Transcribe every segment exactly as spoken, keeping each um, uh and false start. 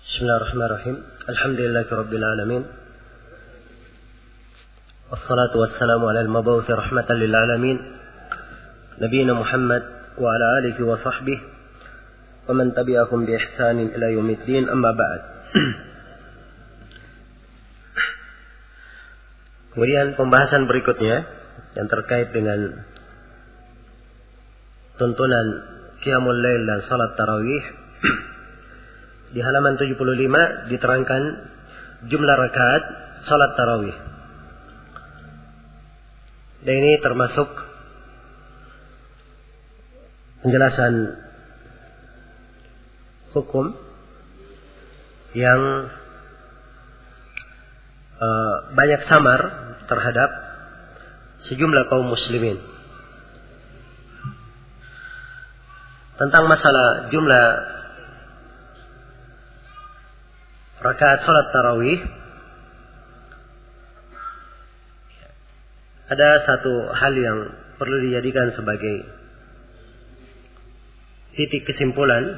Bismillahirrahmanirrahim. Alhamdulillahirabbil alamin. Wassalatu wassalamu ala al-mab'uts rahmatan lil alamin. Nabiyina Muhammad wa ala alihi wa sahbihi wa man tabi'ahum bi ihsanin ila yaumiddin. Amma ba'd. Kemudian pembahasan berikutnya yang terkait dengan tuntunan qiyamul lail dan salat tarawih. Di halaman tujuh puluh lima diterangkan jumlah rakaat salat tarawih. Dan ini termasuk penjelasan hukum yang uh, banyak samar terhadap sejumlah kaum muslimin. Tentang masalah jumlah rakaat salat tarawih, ada satu hal yang perlu dijadikan sebagai titik kesimpulan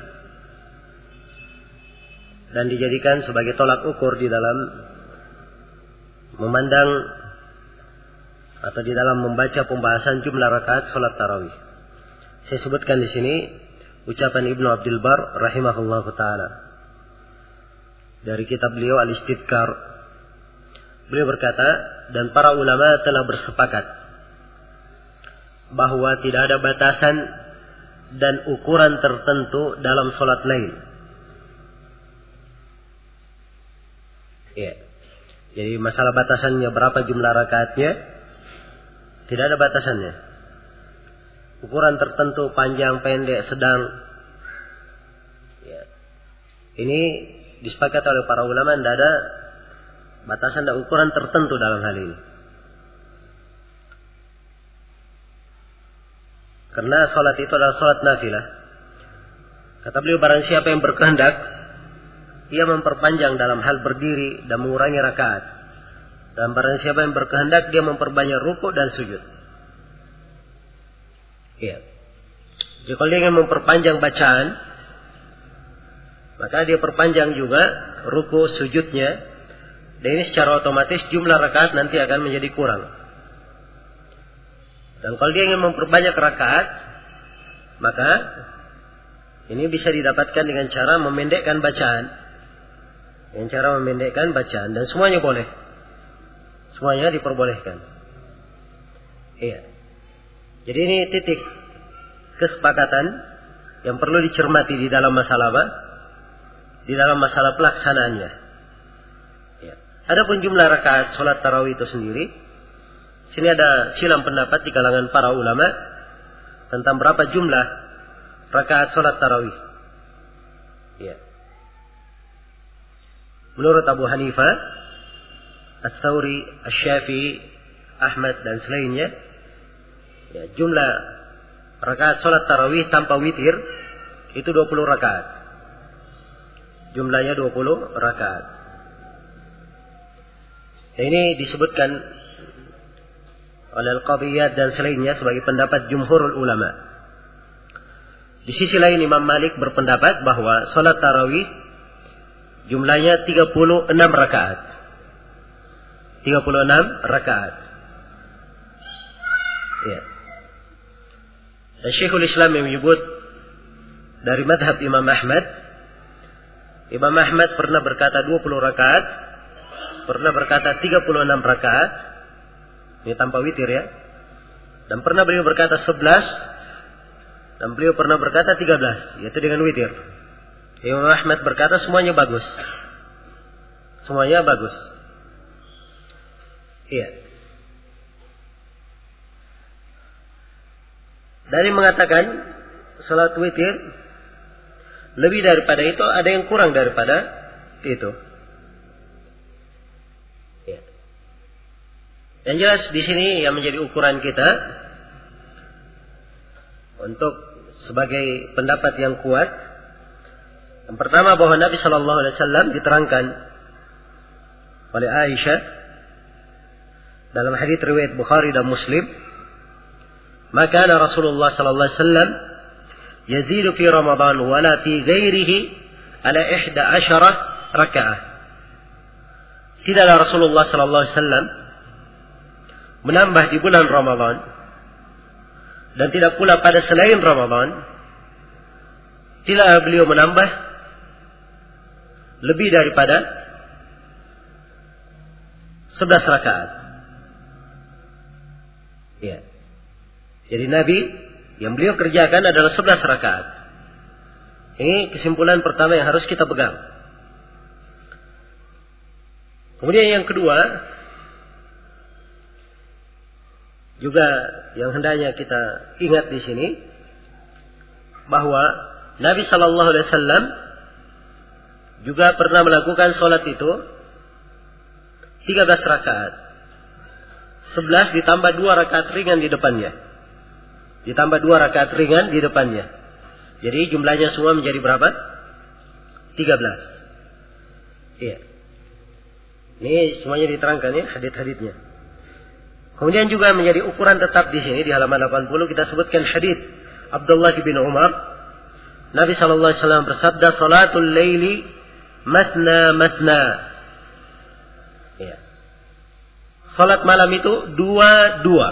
dan dijadikan sebagai tolak ukur di dalam memandang atau di dalam membaca pembahasan jumlah rakaat salat tarawih. Saya sebutkan di sini ucapan Ibnu Abdul Bar rahimahullahu taala dari kitab beliau Al-Istidkar. Beliau berkata, dan para ulama telah bersepakat bahwa tidak ada batasan dan ukuran tertentu dalam salat lail. Ya. Jadi masalah batasannya berapa jumlah rakaatnya, tidak ada batasannya. Ukuran tertentu panjang, pendek, sedang. Ya. Ini disepakati oleh para ulama, tidak ada batasan dan ukuran tertentu dalam hal ini. Karena salat itu adalah salat nafilah. Kata beliau, barang siapa yang berkehendak, ia memperpanjang dalam hal berdiri dan mengurangi rakaat. Dan barang siapa yang berkehendak, dia memperbanyak rukuk dan sujud. Iya. Jadi kalau dia ingin memperpanjang bacaan, maka dia perpanjang juga ruku sujudnya. Dan ini secara otomatis jumlah rakaat nanti akan menjadi kurang. Dan kalau dia ingin memperbanyak rakaat, maka ini bisa didapatkan dengan cara memendekkan bacaan. Dengan cara memendekkan bacaan. Dan semuanya boleh. Semuanya diperbolehkan. Iya. Jadi ini titik kesepakatan yang perlu dicermati di dalam masalah apa? Di dalam masalah pelaksanaannya. Ya. Adapun jumlah rakaat salat tarawih itu sendiri, sini ada silang pendapat di kalangan para ulama tentang berapa jumlah rakaat salat tarawih. Ya. Menurut Abu Hanifah, Ats-Tsauri, Asy-Syafi'i, Ahmad dan selainnya, ya, jumlah rakaat salat tarawih tanpa witir itu dua puluh rakaat. Jumlahnya dua puluh rakaat. Ini disebutkan oleh Al-Qadiyat dan selainnya sebagai pendapat jumhurul ulama. Di sisi lain Imam Malik berpendapat bahwa salat tarawih jumlahnya tiga puluh enam rakaat. tiga puluh enam rakaat. Ya. Dan Syekhul Islam yang menyebut dari madhab Imam Ahmad, Imam Ahmad pernah berkata dua puluh rakaat, pernah berkata tiga puluh enam rakaat, ini tanpa witir ya, dan pernah beliau berkata sebelas, dan beliau pernah berkata tiga belas, yaitu dengan witir. Imam Ahmad berkata semuanya bagus, semuanya bagus. Iya. Dari mengatakan salat witir lebih daripada itu, ada yang kurang daripada itu. Ya. Yang jelas di sini yang menjadi ukuran kita untuk sebagai pendapat yang kuat. Yang pertama, bahwa Nabi Shallallahu Alaihi Wasallam diterangkan oleh Aisyah dalam hadits riwayat Bukhari dan Muslim, maka Rasulullah Shallallahu Alaihi Wasallam yazidu fi Ramadan wala fi ghairihi ala ihda asyarah rakaat. Tidaklah Rasulullah sallallahu alaihi wasallam menambah di bulan Ramadan dan tidak pula pada selain Ramadan. Tidaklah beliau menambah lebih daripada sebelas rakaat. Ya. Jadi Nabi yang beliau kerjakan adalah sebelas rakaat. Ini kesimpulan pertama yang harus kita pegang. Kemudian yang kedua, juga yang hendaknya kita ingat di sini, bahwa Nabi Shallallahu Alaihi Wasallam juga pernah melakukan sholat itu tiga belas rakaat. sebelas ditambah dua rakaat ringan di depannya. Ditambah dua rakaat ringan di depannya. Jadi jumlahnya semua menjadi berapa? tiga belas. Iya. Ini semuanya diterangkan ya, hadits-haditsnya. Kemudian juga menjadi ukuran tetap di sini di halaman delapan puluh kita sebutkan hadits Abdullah bin Umar. Nabi sallallahu alaihi wasallam bersabda, "Salatul laili matna matna." Ya. Salat malam itu dua-dua.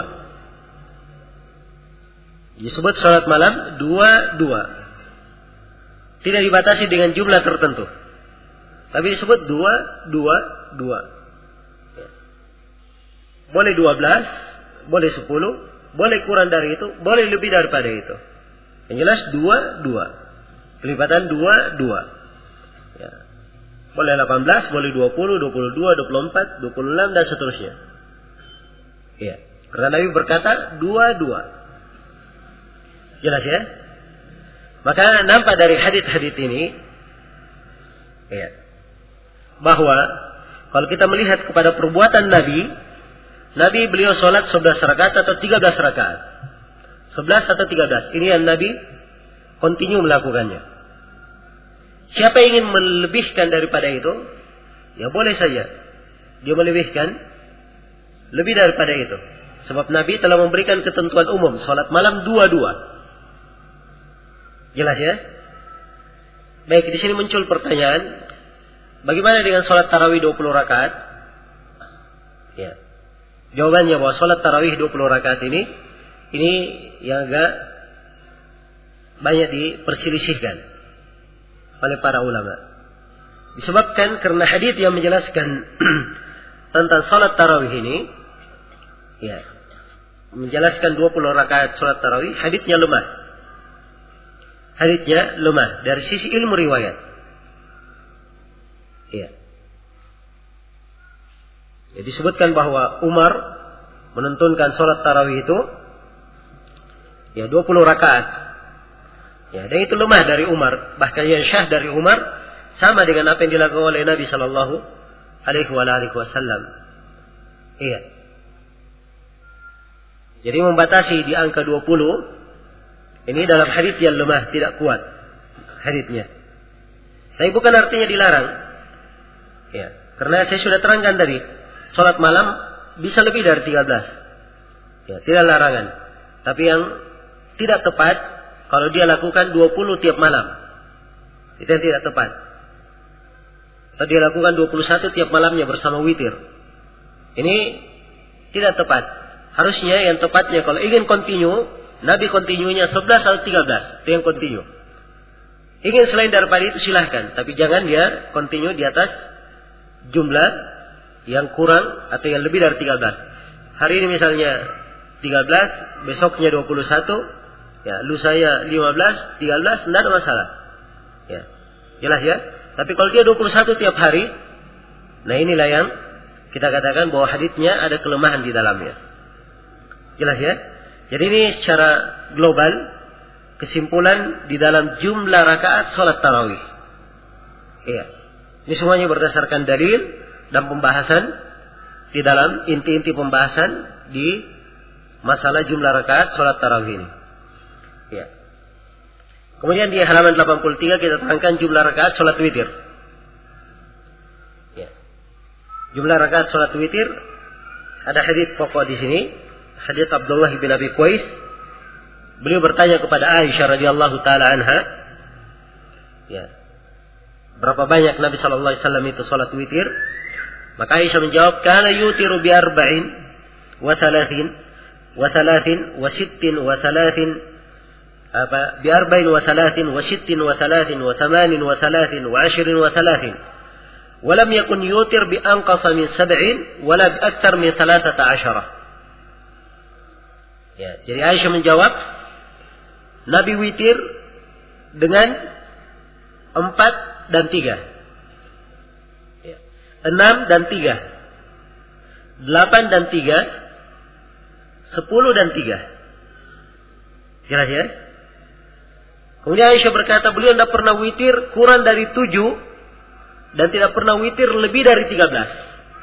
Disebut salat malam dua-dua. Tidak dibatasi dengan jumlah tertentu. Tapi disebut dua-dua dua. Ya. Boleh dua belas, boleh sepuluh, boleh kurang dari itu, boleh lebih daripada itu. Yang jelas dua-dua. Pelipatan dua-dua. Ya. Boleh delapan belas, boleh dua puluh, dua puluh dua, dua puluh empat, dua puluh enam, dan seterusnya. Ya. Karena Nabi berkata dua-dua. Jelas ya? Maka nampak dari hadits-hadits ini, ya, bahwa kalau kita melihat kepada perbuatan Nabi, Nabi beliau sholat sebelas rakaat atau tiga belas rakaat. sebelas atau tiga belas. Ini yang Nabi continue melakukannya. Siapa yang ingin melebihkan daripada itu, ya boleh saja. Dia melebihkan lebih daripada itu. Sebab Nabi telah memberikan ketentuan umum. Sholat malam dua-dua. Jelas ya? Baik, di sini muncul pertanyaan. Bagaimana dengan sholat tarawih dua puluh rakaat? Ya. Jawabannya bahwa sholat tarawih dua puluh rakaat ini, ini yang agak banyak diperselisihkan oleh para ulama. Disebabkan karena hadits yang menjelaskan tentang sholat tarawih ini, ya, menjelaskan dua puluh rakaat sholat tarawih, haditsnya lemah. Haditsnya lemah dari sisi ilmu riwayat. Ya. Ya, disebutkan bahwa Umar menentunkan sholat tarawih itu ya dua puluh rakaat. Ya, dan itu lemah dari Umar. Bahkan yang syah dari Umar sama dengan apa yang dilakukan oleh Nabi Sallallahu Alaihi Wasallam. Iya. Jadi membatasi di angka dua puluh ini dalam hadits yang lemah, tidak kuat haditsnya. Tapi bukan artinya dilarang. Ya, karena saya sudah terangkan tadi, sholat malam bisa lebih dari tiga belas. Ya, tidak larangan. Tapi yang tidak tepat kalau dia lakukan dua puluh tiap malam. Itu yang tidak tepat. Atau dia lakukan dua puluh satu tiap malamnya bersama witir. Ini tidak tepat. Harusnya yang tepatnya kalau ingin continue, Nabi kontinunya sebelas atau tiga belas. Itu yang kontinu. Ingin selain daripada itu silahkan. Tapi jangan dia kontinu di atas jumlah yang kurang atau yang lebih dari tiga belas. Hari ini misalnya tiga belas, besoknya dua puluh satu, ya, lusanya lima belas, tiga belas, tidak ada masalah. Ya. Jelas ya? Tapi kalau dia dua puluh satu tiap hari, nah inilah yang kita katakan bahwa haditsnya ada kelemahan di dalamnya. Jelas ya? Jadi ini secara global kesimpulan di dalam jumlah rakaat sholat tarawih. Iya. Ini semuanya berdasarkan dalil dan pembahasan di dalam inti-inti pembahasan di masalah jumlah rakaat sholat tarawih ini. Iya. Kemudian di halaman delapan puluh tiga kita terangkan jumlah rakaat sholat witir. Iya. Jumlah rakaat sholat witir ada hadits pokok di sini. Hadits Abdullah bin Abi Qais. Beliau bertanya kepada Aisyah radhiyallahu taala anha. Ya. berapa banyak Nabi Shallallahu Alaihi Wasallam itu sholat witir? Maka Aisyah menjawab, kana yutiru bi arba'in wa thalathin wa thalathin wa sittin wa thalathin apa bi arba'in wa thalathin wa sittin wa thalathin wa thamanin wa thalathin wa ashrin wa thalathin wa lam yakun yutir bi anqasa min sab'in wa la bi akthar min thalathata ashara. Ya, jadi Aisyah menjawab, Nabi witir dengan empat dan tiga, ya. enam dan tiga, delapan dan tiga, sepuluh dan tiga. Jelas ya? Kemudian Aisyah berkata, beliau tidak pernah witir kurang dari tujuh dan tidak pernah witir lebih dari tiga belas.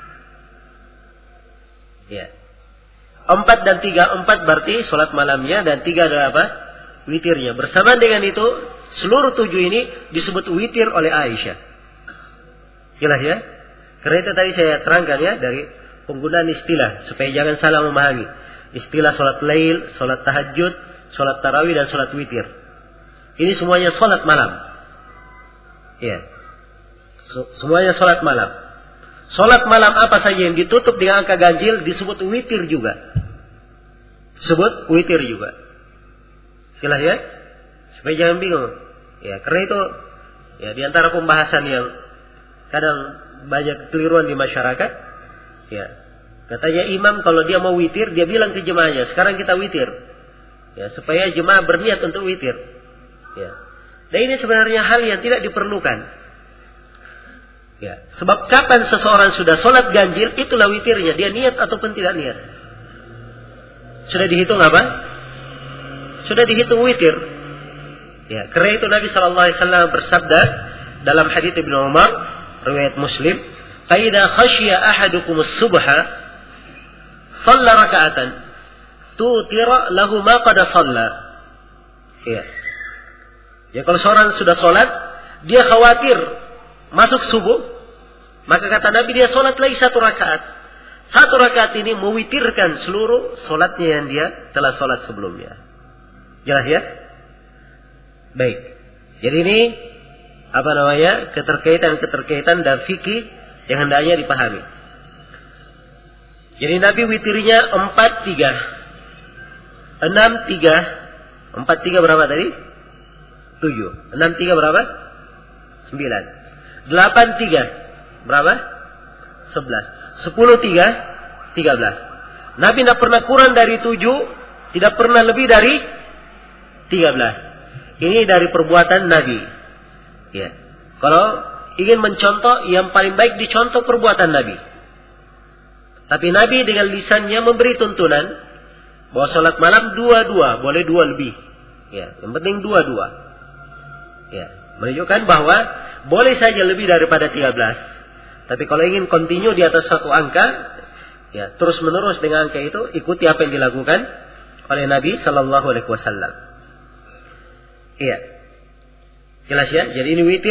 Ya. Empat dan tiga, empat berarti sholat malamnya dan tiga adalah apa? Witirnya. Bersamaan dengan itu, seluruh tujuh ini disebut witir oleh Aisyah. Jelas ya? Karena itu tadi saya terangkan ya, dari penggunaan istilah, supaya jangan salah memahami. Istilah sholat lail, sholat tahajud, sholat tarawih, dan sholat witir. Ini semuanya sholat malam. Ya. Semuanya sholat malam. Sholat malam apa saja yang ditutup dengan angka ganjil disebut witir juga. Disebut witir juga. Jelas ya? Supaya jangan bingung. Ya, karena itu ya di antara pembahasan yang kadang banyak keliruan di masyarakat. Ya. Katanya imam kalau dia mau witir, dia bilang ke jemaahnya, sekarang kita witir. Ya, supaya jemaah berniat untuk witir. Ya. Dan ini sebenarnya hal yang tidak diperlukan. Ya, sebab kapan seseorang sudah sholat ganjil, itulah witirnya. Dia niat ataupun tidak niat. Sudah dihitung apa? Sudah dihitung witir. Ya, karena itu Nabi Shallallahu Alaihi Wasallam bersabda dalam hadits Ibnu Umar, riwayat Muslim, "Faida khashiya ahadukum as-subha, shalla raka'atan, tutira lahu ma qad shalla." Ya. Ya, kalau seorang sudah sholat, dia khawatir masuk subuh, maka kata Nabi dia sholat lagi satu rakaat. Satu rakaat ini mewitirkan seluruh sholatnya yang dia telah sholat sebelumnya. Jelas ya? Baik. Jadi ini apa namanya, keterkaitan-keterkaitan dan fikih yang hendaknya dipahami. Jadi Nabi witirnya empat tiga, enam tiga, empat tiga berapa tadi? Tujuh. Enam tiga berapa? Sembilan. Delapan tiga berapa? Sebelas. Sepuluh tiga, tiga belas. Nabi tidak pernah kurang dari tujuh, tidak pernah lebih dari tiga belas. Ini dari perbuatan Nabi. Ya. Kalau ingin mencontoh, yang paling baik dicontoh perbuatan Nabi. Tapi Nabi dengan lisannya memberi tuntunan bahwa sholat malam dua-dua, boleh dua lebih. Ya, yang penting dua-dua. Ya, menunjukkan bahwa boleh saja lebih daripada tiga belas. Tapi kalau ingin continue di atas satu angka, ya terus menerus dengan angka itu, ikuti apa yang dilakukan oleh Nabi Sallallahu Alaihi Wasallam. Iya, jelas ya. Jadi ini witir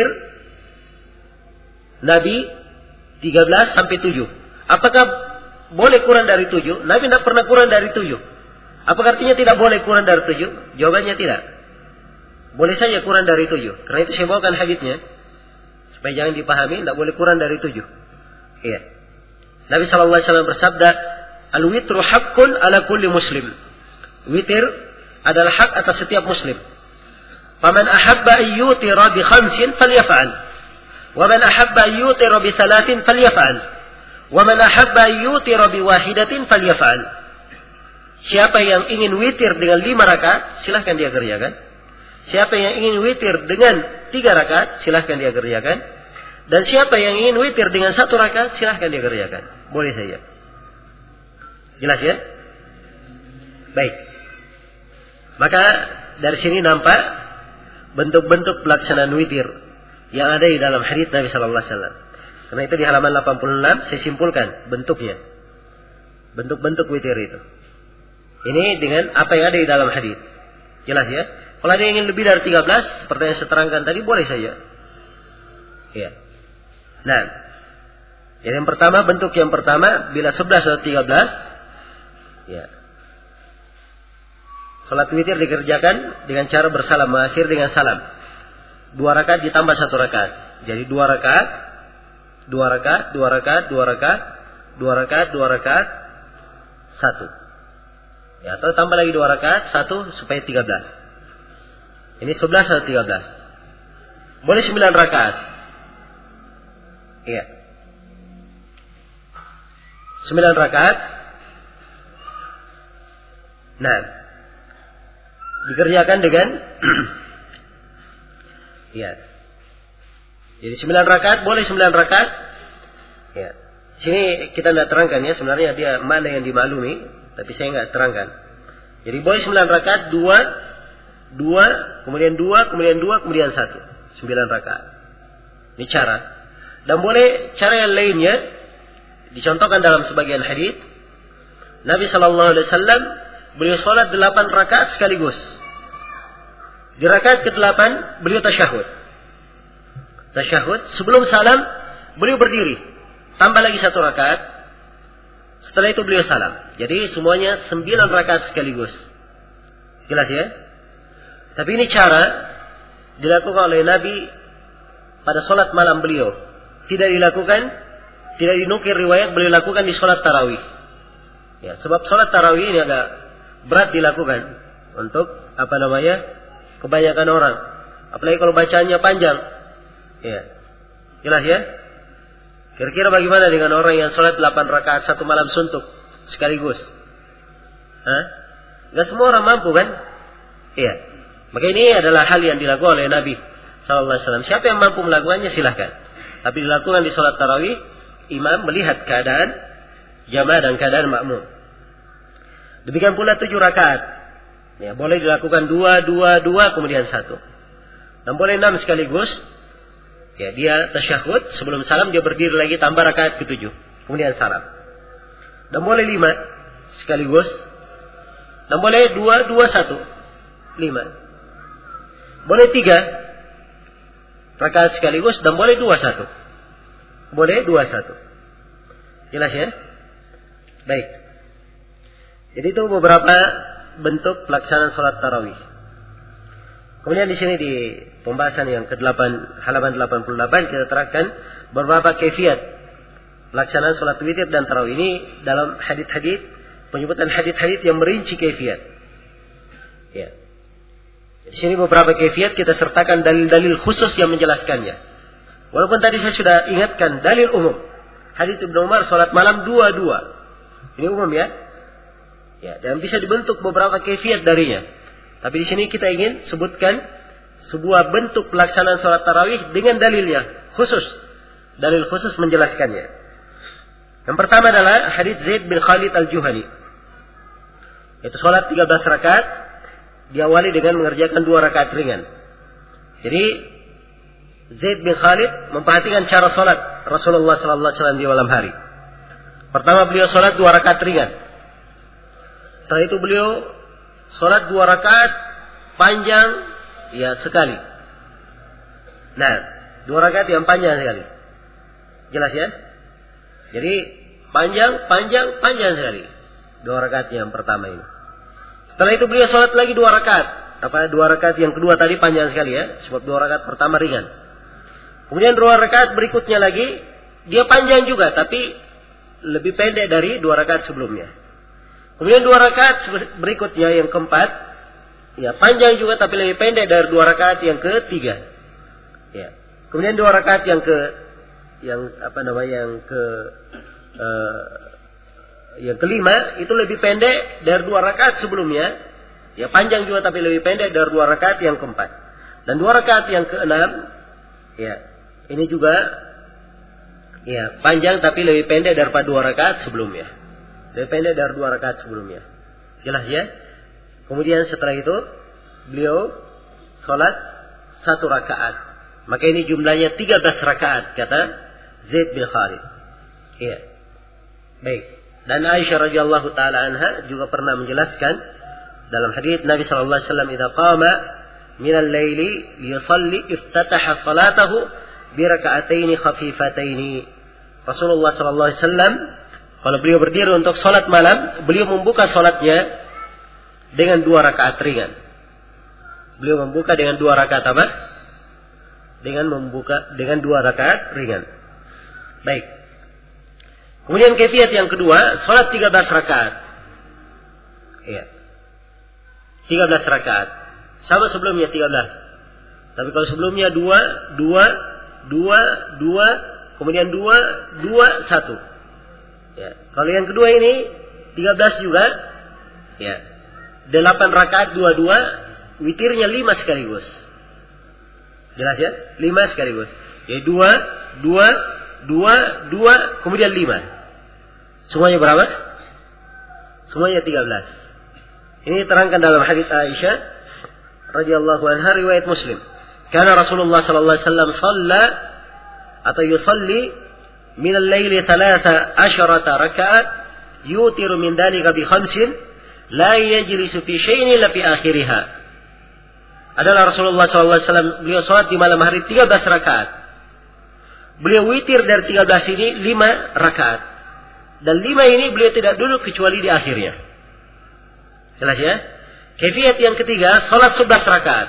Nabi tiga belas sampai tujuh. Apakah boleh kurang dari tujuh? Nabi tidak pernah kurang dari tujuh. Apa artinya tidak boleh kurang dari tujuh? Jawabannya tidak. Boleh saja kurang dari tujuh. Karena itu saya bawakan haditsnya, supaya jangan dipahami tidak boleh kurang dari tujuh. Iya. Nabi Shallallahu Alaihi Wasallam bersabda, al-witru haqqun ala kulli muslim. Witir adalah hak atas setiap muslim. Faman ahabba ayyutira bi khamsin falyaf'al. Wa man ahabba ayyutira bi thalathin falyaf'al. Wa man ahabba ayyutira bi wahidatin falyaf'al. Siapa yang ingin witir dengan lima rakaat, silahkan dia kerjakan. Siapa yang ingin witir dengan tiga rakaat, silahkan dia kerjakan. Dan siapa yang ingin witir dengan satu rakaat, silahkan dia kerjakan. Boleh saja. Jelas ya? Baik. Maka dari sini nampak bentuk-bentuk pelaksanaan witir yang ada di dalam hadits Nabi Sallallahu Alaihi Wasallam. Karena itu di halaman delapan puluh enam saya simpulkan bentuknya. Bentuk-bentuk witir itu. Ini dengan apa yang ada di dalam hadits. Jelas ya? Kalau ada yang ingin lebih dari tiga belas, seperti yang saya terangkan tadi, boleh saja. Ya. Nah, jadi yang pertama, bentuk yang pertama, bila sebelas atau tiga belas, ya. Salat witir dikerjakan dengan cara bersalam, mengakhir dengan salam. Dua rakaat ditambah satu rakaat. jadi dua rakaat, dua rakaat, dua rakaat, dua rakaat, dua rakaat, dua rakaat, satu. Ya, atau tambah lagi dua rakaat, satu supaya tiga belas. Ini sebelas atau tiga belas. Boleh sembilan rakaat. Iya. Sembilan rakaat. Nah, dikerjakan dengan ya. Jadi sembilan rakaat, boleh sembilan rakaat. Ya. Sini kita tidak terangkan ya, sebenarnya dia mana yang dimaklumi, tapi saya nggak terangkan. Jadi boleh sembilan rakaat, dua, dua, kemudian dua, kemudian dua, kemudian satu, sembilan rakaat. Ini cara. Dan boleh cara yang lainnya, dicontohkan dalam sebagian hadis. Nabi Shallallahu Alaihi Wasallam beliau sholat delapan rakaat sekaligus. Di rakaat ke delapan beliau tasyahud. Tasyahud sebelum salam beliau berdiri, tambah lagi satu rakaat. Setelah itu beliau salam. Jadi semuanya sembilan rakaat sekaligus. Jelas ya? Tapi ini cara dilakukan oleh Nabi pada sholat malam beliau. Tidak dilakukan, tidak dinukir riwayat beliau lakukan di sholat tarawih. Ya, sebab sholat tarawih ini agak berat dilakukan untuk apa namanya kebanyakan orang. Apalagi kalau bacaannya panjang. Ya, jelas ya? Kira-kira bagaimana dengan orang yang sholat delapan rakaat satu malam suntuk sekaligus? Hah? Gak semua orang mampu kan? Iya. Maka ini adalah hal yang dilakukan oleh Nabi Sallallahu Alaihi Wasallam. Siapa yang mampu melakukannya silahkan. Tapi dilakukan di sholat tarawih, imam melihat keadaan jamaah dan keadaan makmum. Demikian pula tujuh rakaat. Ya, boleh dilakukan dua, dua, dua, kemudian satu. Dan boleh enam sekaligus. Ya, dia tasyahud, sebelum salam dia berdiri lagi tambah rakaat ketujuh, kemudian salam. Dan boleh lima sekaligus. Dan boleh dua, dua, satu, lima. Boleh tiga rakaat sekaligus dan boleh dua, satu. Boleh dua, satu. Jelas ya? Baik. Jadi itu beberapa bentuk pelaksanaan sholat tarawih. Kemudian di sini di pembahasan yang kedelapan, halaman delapan puluh delapan kita terangkan beberapa kaifiat pelaksanaan sholat witir dan tarawih. Ini dalam hadits-hadits, penyebutan hadits-hadits yang merinci kaifiat. Ya. Di sini beberapa kaifiat kita sertakan dalil-dalil khusus yang menjelaskannya. Walaupun tadi saya sudah ingatkan dalil umum. Hadits Ibnu Umar sholat malam dua-dua. Ini umum ya. Ya, dan bisa dibentuk beberapa kaifiat darinya. Tapi di sini kita ingin sebutkan sebuah bentuk pelaksanaan sholat tarawih dengan dalilnya khusus. Dalil khusus menjelaskannya. Yang pertama adalah hadits Zaid bin Khalid al-Juhani. Itu sholat tiga belas rakaat diawali dengan mengerjakan dua rakaat ringan. Jadi Zaid bin Khalid memperhatikan cara sholat Rasulullah sallallahu alaihi wasallam di malam hari. Pertama beliau sholat dua rakaat ringan. Setelah itu beliau sholat dua rakaat panjang ya sekali. Nah, dua rakaat yang panjang sekali. Jelas ya? Jadi panjang, panjang, panjang sekali. Dua rakaat yang pertama ini. Setelah itu beliau sholat lagi dua rakaat. Apa dua rakaat yang kedua tadi panjang sekali ya, sebab dua rakaat pertama ringan. Kemudian dua rakaat berikutnya lagi dia panjang juga, tapi lebih pendek dari dua rakaat sebelumnya. Kemudian dua rakaat berikutnya yang keempat, ya panjang juga tapi lebih pendek dari dua rakaat yang ketiga. Ya. Kemudian dua rakaat yang ke, yang apa namanya yang ke, uh, yang kelima itu lebih pendek dari dua rakaat sebelumnya. Ya panjang juga tapi lebih pendek dari dua rakaat yang keempat. Dan dua rakaat yang keenam, ya ini juga, ya panjang tapi lebih pendek daripada dua rakaat sebelumnya. Lebih pendek dari dua rakaat sebelumnya. Jelas ya? Kemudian setelah itu beliau sholat satu rakaat. Maka ini jumlahnya tiga belas rakaat kata Zaid bin Khalid. Iya. Baik. Dan Aisyah radhiyallahu taala anha juga pernah menjelaskan dalam hadits Nabi sallallahu alaihi wasallam, "Idza qama min al-laili liyusalli iftataha salatahu bi raka'ataini khafifataini." Rasulullah sallallahu alaihi wasallam kalau beliau berdiri untuk sholat malam, beliau membuka sholatnya dengan dua rakaat ringan. Beliau membuka dengan dua rakaat apa? dengan membuka dengan dua rakaat ringan. Baik. Kemudian kaifiat yang kedua, salat tiga belas rakaat. Iya. tiga belas rakaat. Sama sebelumnya tiga belas. Tapi kalau sebelumnya dua, dua, dua, dua, kemudian dua, dua, satu. Ya. Kalau yang kedua ini tiga belas juga. Ya. delapan rakaat dua dua, witirnya lima sekaligus. Jelas ya? lima sekaligus. Jadi dua, dua, dua, dua, kemudian lima. Semuanya berapa? Semuanya tiga belas. Ini terangkan dalam hadits Aisyah radhiyallahu anha riwayat Muslim. Karena Rasulullah sallallahu alaihi wasallam shalla atau yusalli min al-laili thalatha asharata raka'ah yutiru min dhalika bi khamsin la yajlisu fi shay'in illa fi akhiriha. Adalah Rasulullah sallallahu alaihi wasallam beliau salat di malam hari tiga belas rakaat. Beliau witir dari tiga belas ini lima rakaat. Dan lima ini beliau tidak duduk kecuali di akhirnya. Jelas ya? Kaifiat yang ketiga, salat sebelas rakaat.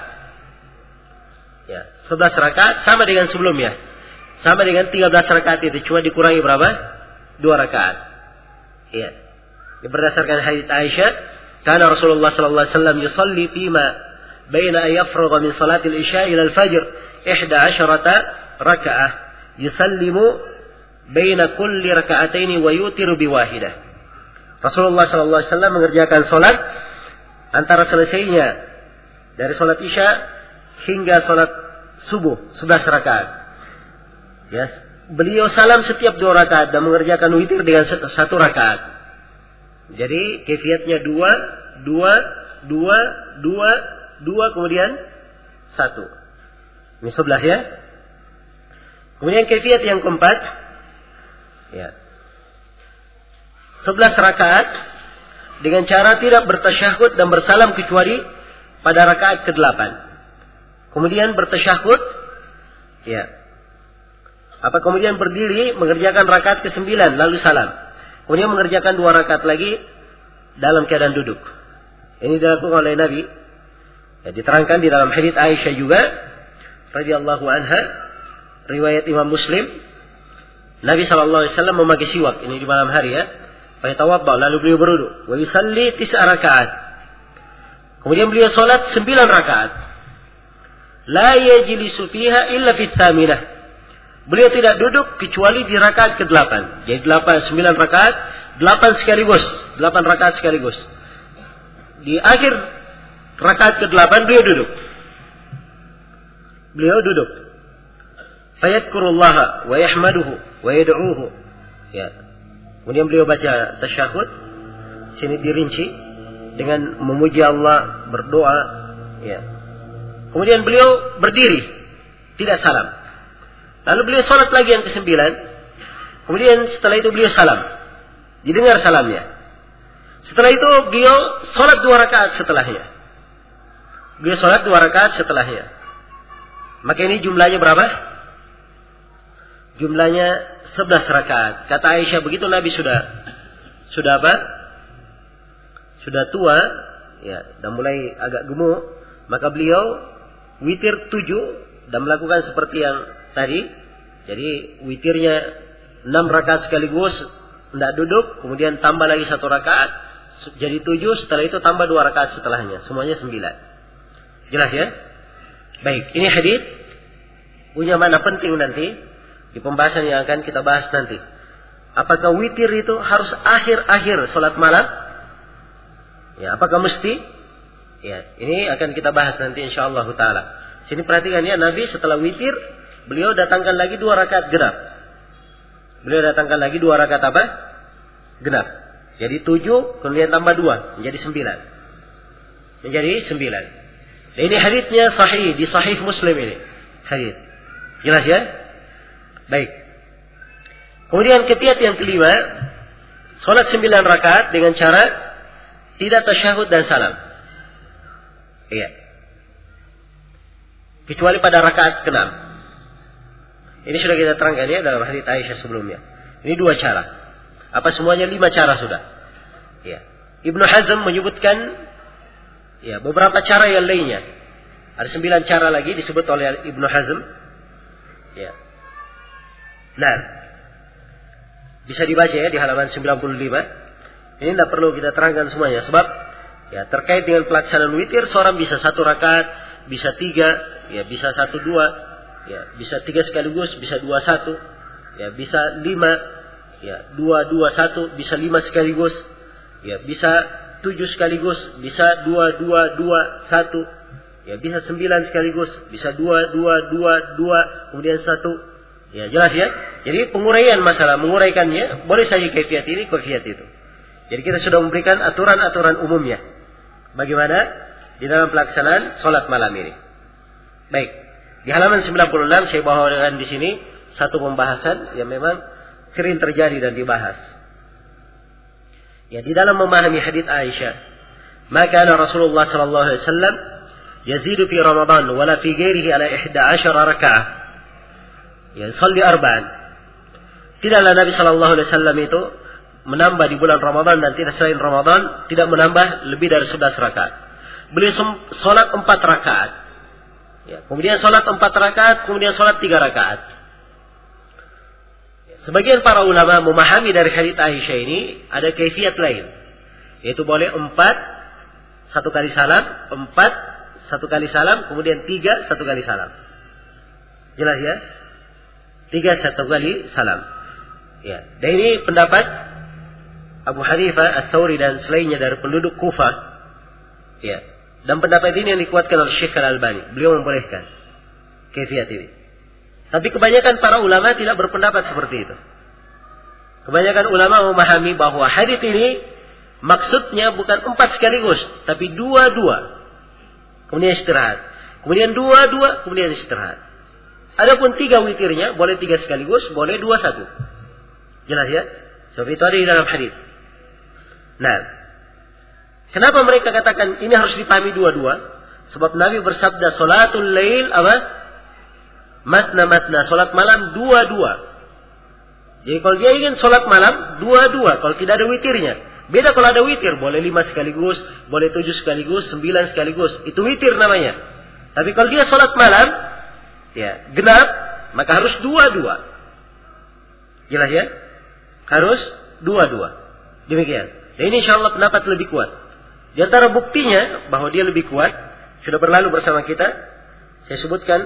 Ya, sebelas rakaat sama dengan sebelumnya. Sama dengan tiga belas rakaat itu, cuma dikurangi berapa? dua rakaat. Iya. Ini berdasarkan hadits Aisyah, karena Rasulullah sallallahu alaihi wasallam yusalli fima baina an yafrugha min salatil isya ila al-fajr ihda asharata raka'ah yusallimu baina kulli raka'ataini wa yutiru biwahidah. Rasulullah sallallahu alaihi wasallam mengerjakan salat antara selesainya dari salat isya hingga salat subuh sebelas rakaat. Ya, beliau salam setiap dua rakaat dan mengerjakan witir dengan satu rakaat. Jadi kaifiatnya dua, dua, dua, dua, dua, kemudian satu. Ini sebelas ya. Kemudian kaifiat yang keempat, ya, sebelas rakaat dengan cara tidak bertasyahud dan bersalam kecuali pada rakaat kedelapan. Kemudian bertasyahud, ya. Apa kemudian berdiri mengerjakan rakaat kesembilan lalu salam. Kemudian mengerjakan dua rakaat lagi dalam keadaan duduk. Ini dilakukan oleh Nabi. Ya, diterangkan di dalam hadits Aisyah juga radhiyallahu anha, riwayat Imam Muslim. Nabi sallallahu alaihi wasallam memakai siwak ini di malam hari ya. Fa yatawadda lalu beliau berwudu, wa yusalli tis'a rakaat. Kemudian beliau salat sembilan rakaat. La yajlisu fiha illa fit tsaminah. Beliau tidak duduk kecuali di rakaat kedelapan. Jadi delapan, sembilan rakaat, delapan sekaligus, delapan rakaat sekaligus. Di akhir rakaat kedelapan beliau duduk. Beliau duduk. Fayadkurullaha wa yahmaduhu wa yad'uuhu. Ya. Kemudian beliau baca tasyahud. Sini dirinci dengan memuji Allah, berdoa. Ya. Kemudian beliau berdiri, tidak salam. Lalu beliau salat lagi yang kesembilan. Kemudian setelah itu beliau salam. Didengar salamnya. Setelah itu beliau salat dua rakaat setelahnya. Beliau salat dua rakaat setelahnya. Maka ini jumlahnya berapa? Jumlahnya sebelas rakaat. Kata Aisyah begitu Nabi sudah sudah apa? Sudah tua, ya, dan mulai agak gemuk, maka beliau witir tujuh dan melakukan seperti yang tadi. Jadi witirnya enam rakaat sekaligus, tidak duduk, kemudian tambah lagi satu rakaat, jadi tujuh, setelah itu tambah dua rakaat setelahnya, semuanya sembilan. Jelas ya? Baik, ini hadits punya makna penting nanti di pembahasan yang akan kita bahas nanti. Apakah witir itu harus akhir-akhir sholat malam? Ya, apakah mesti? Ya, ini akan kita bahas nanti insyaallah taala. Sini perhatikan ya, Nabi setelah witir beliau datangkan lagi dua rakaat genap. Beliau datangkan lagi dua rakaat apa? Genap. Jadi tujuh, kemudian tambah dua, menjadi sembilan. Menjadi sembilan. Nah, ini haditsnya sahih, di sahih Muslim ini. Hadits. Jelas ya? Baik. Kemudian kaifiat yang kelima, salat sembilan rakaat dengan cara tidak tasyahud dan salam. Iya. Kecuali pada rakaat keenam. Ini sudah kita terangkan ya dalam hadits Aisyah sebelumnya. Ini dua cara. Apa semuanya lima cara sudah. Ya. Ibnu Hazm menyebutkan ya beberapa cara yang lainnya. Ada sembilan cara lagi disebut oleh Ibnu Hazm. Ya. Nah, bisa dibaca ya di halaman sembilan puluh lima. Ini tidak perlu kita terangkan semuanya. Sebab ya terkait dengan pelaksanaan witir, seorang bisa satu rakaat, bisa tiga, ya bisa satu dua, ya bisa tiga sekaligus, bisa dua satu, ya bisa lima, ya dua dua satu, bisa lima sekaligus, ya bisa tujuh sekaligus, bisa dua dua dua satu, ya bisa sembilan sekaligus, bisa dua dua dua dua, kemudian satu. Ya jelas ya. Jadi penguraian masalah, menguraikannya boleh saja kaifiat ini, kaifiat itu. Jadi kita sudah memberikan aturan-aturan umumnya. Bagaimana di dalam pelaksanaan sholat malam ini. Baik. Di halaman sembilan puluh enam saya bawakan di sini satu pembahasan yang memang sering terjadi dan dibahas. Ya, di dalam memahami hadits Aisyah, maka Rasulullah sallallahu alaihi wasallam yazidu fi Ramadan wala fi ghairihi ala ihda asyara raka'ah. Ya, salli arba'an. Tidaklah Nabi sallallahu alaihi wasallam itu menambah di bulan Ramadan dan tidak selain Ramadan, tidak menambah lebih dari sebelas rakaat. Beliau salat empat rakaat. Ya, kemudian salat empat rakaat, kemudian salat tiga rakaat. Ya, sebagian para ulama memahami dari hadits Aisyah ini ada kaifiat lain, yaitu boleh empat satu kali salam, empat satu kali salam, kemudian tiga satu kali salam. Jelas ya? Tiga satu kali salam. Ya, dan ini pendapat Abu Hanifah, Ats-Tsauri dan selainnya dari penduduk Kufah. Ya. Dan pendapat ini yang dikuatkan oleh Syekh Al-Albani. Beliau membolehkan kaifiat ini. Tapi kebanyakan para ulama tidak berpendapat seperti itu. Kebanyakan ulama memahami bahwa hadits ini maksudnya bukan empat sekaligus, tapi dua-dua. Kemudian istirahat. Kemudian dua-dua, kemudian istirahat. Adapun tiga witirnya, boleh tiga sekaligus, boleh dua satu. Jelas ya? Sebab itu ada di dalam hadits. Nah, kenapa mereka katakan ini harus dipahami dua-dua? Sebab Nabi bersabda, salatul lail apa? Matna-matna, salat malam dua-dua. Jadi kalau dia ingin salat malam dua-dua, kalau tidak ada witirnya. Beda kalau ada witir, boleh lima sekaligus, boleh tujuh sekaligus, sembilan sekaligus. Itu witir namanya. Tapi kalau dia salat malam, ya genap, maka harus dua-dua. Jelas ya? Harus dua-dua. Demikian. Dan ini insya Allah pendapat lebih kuat. Di antara buktinya bahwa dia lebih kuat, sudah berlalu bersama kita. Saya sebutkan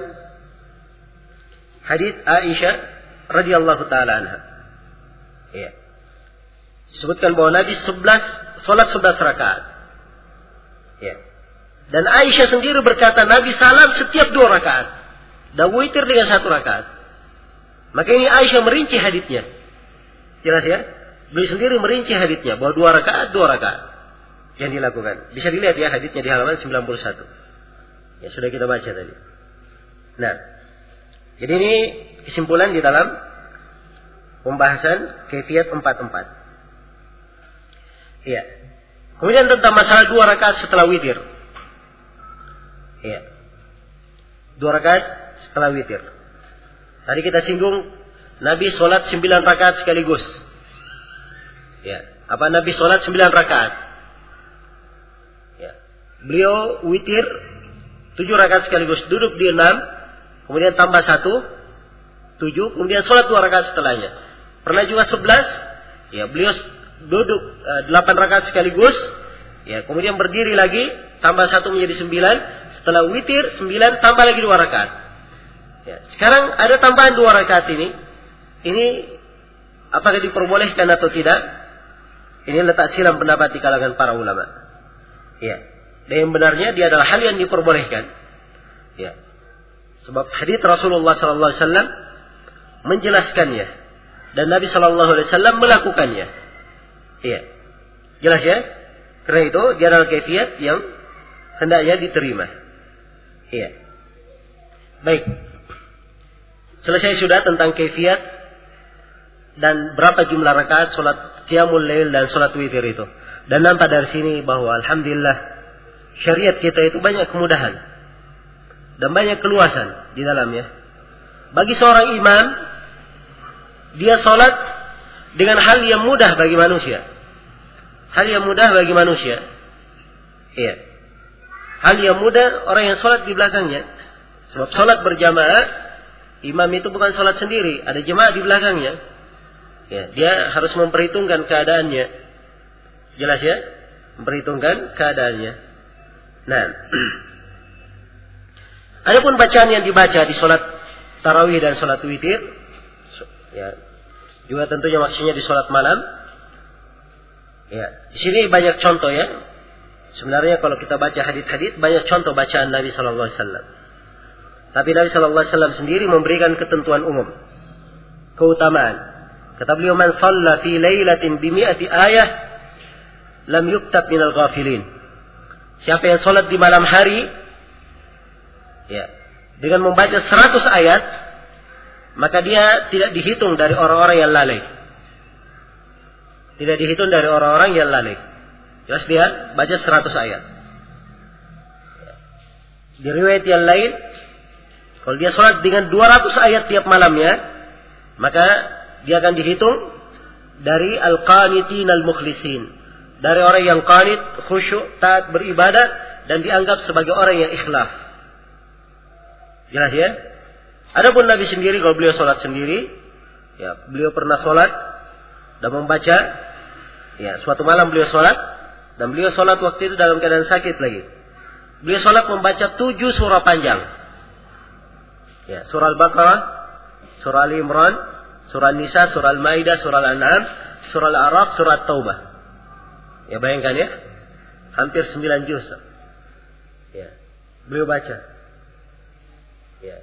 hadits Aisyah radhiyallahu taala anha. Ya. Disebutkan bahwa Nabi sebelas salat sebelas rakaat. Ya. Dan Aisyah sendiri berkata Nabi salam setiap dua rakaat. Dan witir dengan satu rakaat. Maka ini Aisyah merinci haditsnya. Jelas ya? Beliau sendiri merinci haditsnya bahwa dua rakaat, dua rakaat yang dilakukan. Bisa dilihat ya haditsnya di halaman sembilan puluh satu. Ya sudah kita baca tadi. Nah, jadi ini kesimpulan di dalam pembahasan kaifiat empat empat. Iya. Kemudian tentang masalah dua rakaat setelah witir. Iya. Dua rakaat setelah witir. Tadi kita singgung Nabi sholat sembilan rakaat sekaligus. Ya, apa Nabi sholat sembilan rakaat? Ya, beliau witir tujuh rakaat sekaligus, duduk di enam, kemudian tambah satu, tujuh, kemudian sholat dua rakaat setelahnya. Pernah juga sebelas, ya beliau duduk uh, delapan rakaat sekaligus, ya kemudian berdiri lagi, tambah satu menjadi sembilan, setelah witir sembilan tambah lagi dua rakaat. Ya, sekarang ada tambahan dua rakaat ini, ini apakah diperbolehkan atau tidak? Ini letak silam pendapat di kalangan para ulama. Ya. Dan yang benarnya dia adalah hal yang diperbolehkan. Ya. Sebab hadits Rasulullah sallallahu alaihi wasallam menjelaskannya dan Nabi sallallahu alaihi wasallam melakukannya. Iya. Jelas ya? Karena itu dia adalah kaifiat yang hendaknya diterima. Iya. Baik. Selesai sudah tentang kaifiat dan berapa jumlah rakaat salat qiyamul lail dan salat witir itu. Dan nampak dari sini bahwa alhamdulillah syariat kita itu banyak kemudahan dan banyak keluasan di dalamnya. Bagi seorang imam, dia salat dengan hal yang mudah bagi manusia. Hal yang mudah bagi manusia. Iya. Hal yang mudah orang yang salat di belakangnya. Sebab salat berjamaah imam itu bukan sholat sendiri, ada jemaah di belakangnya. Ya, dia harus memperhitungkan keadaannya. Jelas ya? Memperhitungkan keadaannya. Nah, adapun bacaan yang dibaca di sholat tarawih dan sholat witir, ya, juga tentunya maksudnya di sholat malam. Ya, di sini banyak contoh ya. Sebenarnya kalau kita baca hadits-hadits banyak contoh bacaan Nabi Sallallahu Alaihi Wasallam. Tapi Nabi Sallallahu Alaihi Wasallam sendiri memberikan ketentuan umum, keutamaan. Kata beliau, man shalla fi lailatin bi mi'ati ayah lam yuktab minal ghafilin. Siapa yang sholat di malam hari, ya, dengan membaca seratus ayat, maka dia tidak dihitung dari orang-orang yang lalai. Tidak dihitung dari orang-orang yang lalai. Jelas dia baca seratus ayat. Di riwayat yang lain, kalau dia sholat dengan dua ratus ayat tiap malamnya, maka dia akan dihitung dari al-qanitin al-mukhlisin. Dari orang yang qanit, khusyuk, taat beribadah, dan dianggap sebagai orang yang ikhlas. Jelas ya? Adapun Nabi sendiri, kalau beliau sholat sendiri, ya, beliau pernah sholat dan membaca, ya, suatu malam beliau sholat, dan beliau sholat waktu itu dalam keadaan sakit lagi. Beliau sholat membaca tujuh surah panjang. Ya, surah Al-Baqarah, surah Ali Imran, surah Nisa, surah Al-Maidah, surah Al-An'am, surah Al-A'raf, surah Taubah. Ya, bayangkan ya, hampir sembilan juz. Ya, beliau baca. Ya.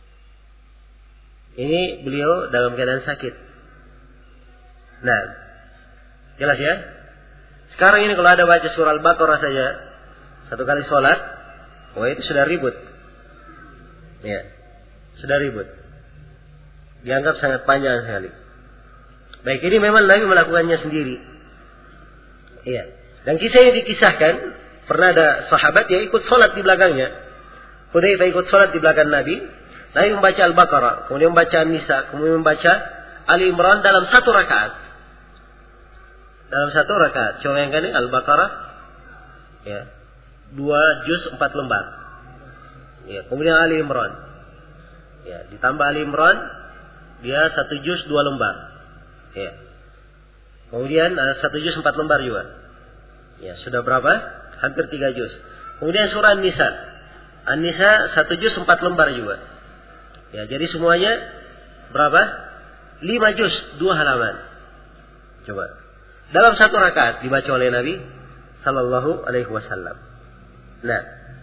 Ini beliau dalam keadaan sakit. Nah, jelas ya? Sekarang ini kalau ada baca surah Al-Baqarah saja satu kali sholat, wah itu sudah ribut. Ya, sudah ribut. Dianggap sangat panjang sekali. Baik, ini memang Nabi melakukannya sendiri. Iya. Dan kisah yang dikisahkan, pernah ada sahabat yang ikut sholat di belakangnya. Hudzaifah ikut sholat di belakang Nabi. Nabi membaca Al-Baqarah, kemudian membaca An-Nisa, kemudian membaca Ali Imran dalam satu rakaat. Dalam satu rakaat. Coba yang ini Al-Baqarah, ya, dua juz empat lembar. Ya, kemudian Ali Imran. Ya, ditambah Ali Imran, dia satu juz dua lembar. Ya. Kemudian satu juz empat lembar juga. Ya, sudah berapa? Hampir tiga juz. Kemudian surah An-Nisa. An-Nisa satu juz empat lembar juga. Ya, jadi semuanya berapa? Lima juz, dua halaman. Coba. Dalam satu rakaat dibaca oleh Nabi Sallallahu Alaihi Wasallam. Nah,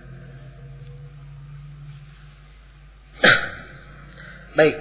baik.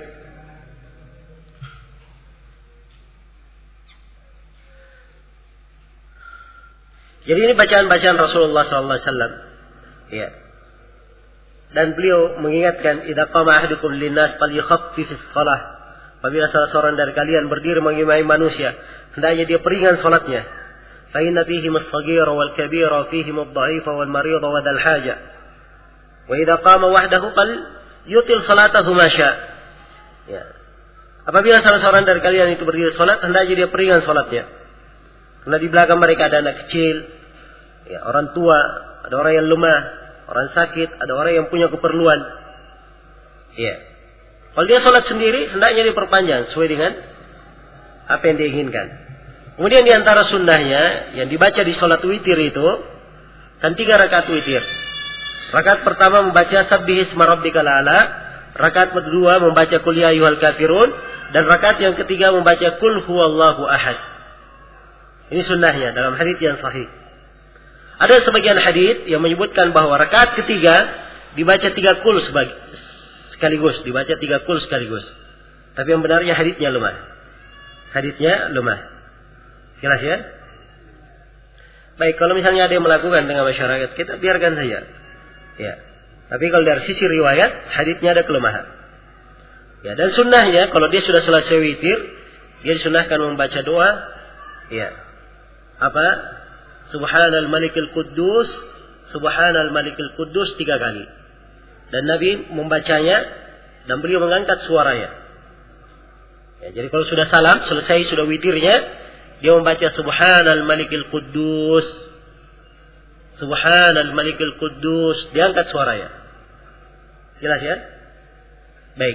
Jadi ini bacaan-bacaan Rasulullah Sallallahu Alaihi Wasallam. Ya. Dan beliau mengingatkan, idza qama ahadukum linnas falyukhaffif as-shalah. Apabila salah seorang dari kalian berdiri mengimami manusia, hendaknya dia peringan salatnya. Fa inna fihim as-saghira wal kabira, fihim ad-dha'ifa wal marida wa dzal haja. Wa idza qama wahdahu fal yutil salatahu ma syaa. Ya. Apabila salah seorang dari kalian itu berdiri salat, hendaknya dia peringan salatnya. Karena di belakang mereka ada anak kecil, ya, orang tua, ada orang yang lemah, orang sakit, ada orang yang punya keperluan. Ya. Kalau dia sholat sendiri, hendaknya diperpanjang sesuai dengan apa yang dia inginkan. Kemudian di antara sunnahnya yang dibaca di sholat witir itu kan tiga rakaat witir. Rakaat pertama membaca Sabbih isma rabbikal a'la, rakaat kedua membaca Qul ya ayyuhal kafirun, dan rakaat yang ketiga membaca Qul huwallahu ahad. Ini sunnahnya dalam hadits yang sahih. Ada sebagian hadits yang menyebutkan bahwa rakaat ketiga dibaca tiga kul sebagai sekaligus, dibaca tiga kul sekaligus. Tapi yang benarnya haditsnya lemah. Haditsnya lemah. Jelas ya? Baik, kalau misalnya ada yang melakukan dengan masyarakat kita, biarkan saja. Ya. Tapi kalau dari sisi riwayat, haditsnya ada kelemahan. Ya, dan sunnahnya kalau dia sudah selesai witir, dia disunahkan membaca doa, ya. Apa? Subhanal Malikil Quddus, Subhanal Malikil Quddus tiga kali. Dan Nabi membacanya dan beliau mengangkat suaranya. Ya, jadi kalau sudah salam, selesai sudah witirnya, dia membaca Subhanal Malikil Quddus, Subhanal Malikil Quddus, diangkat suaranya. Jelas ya? Baik.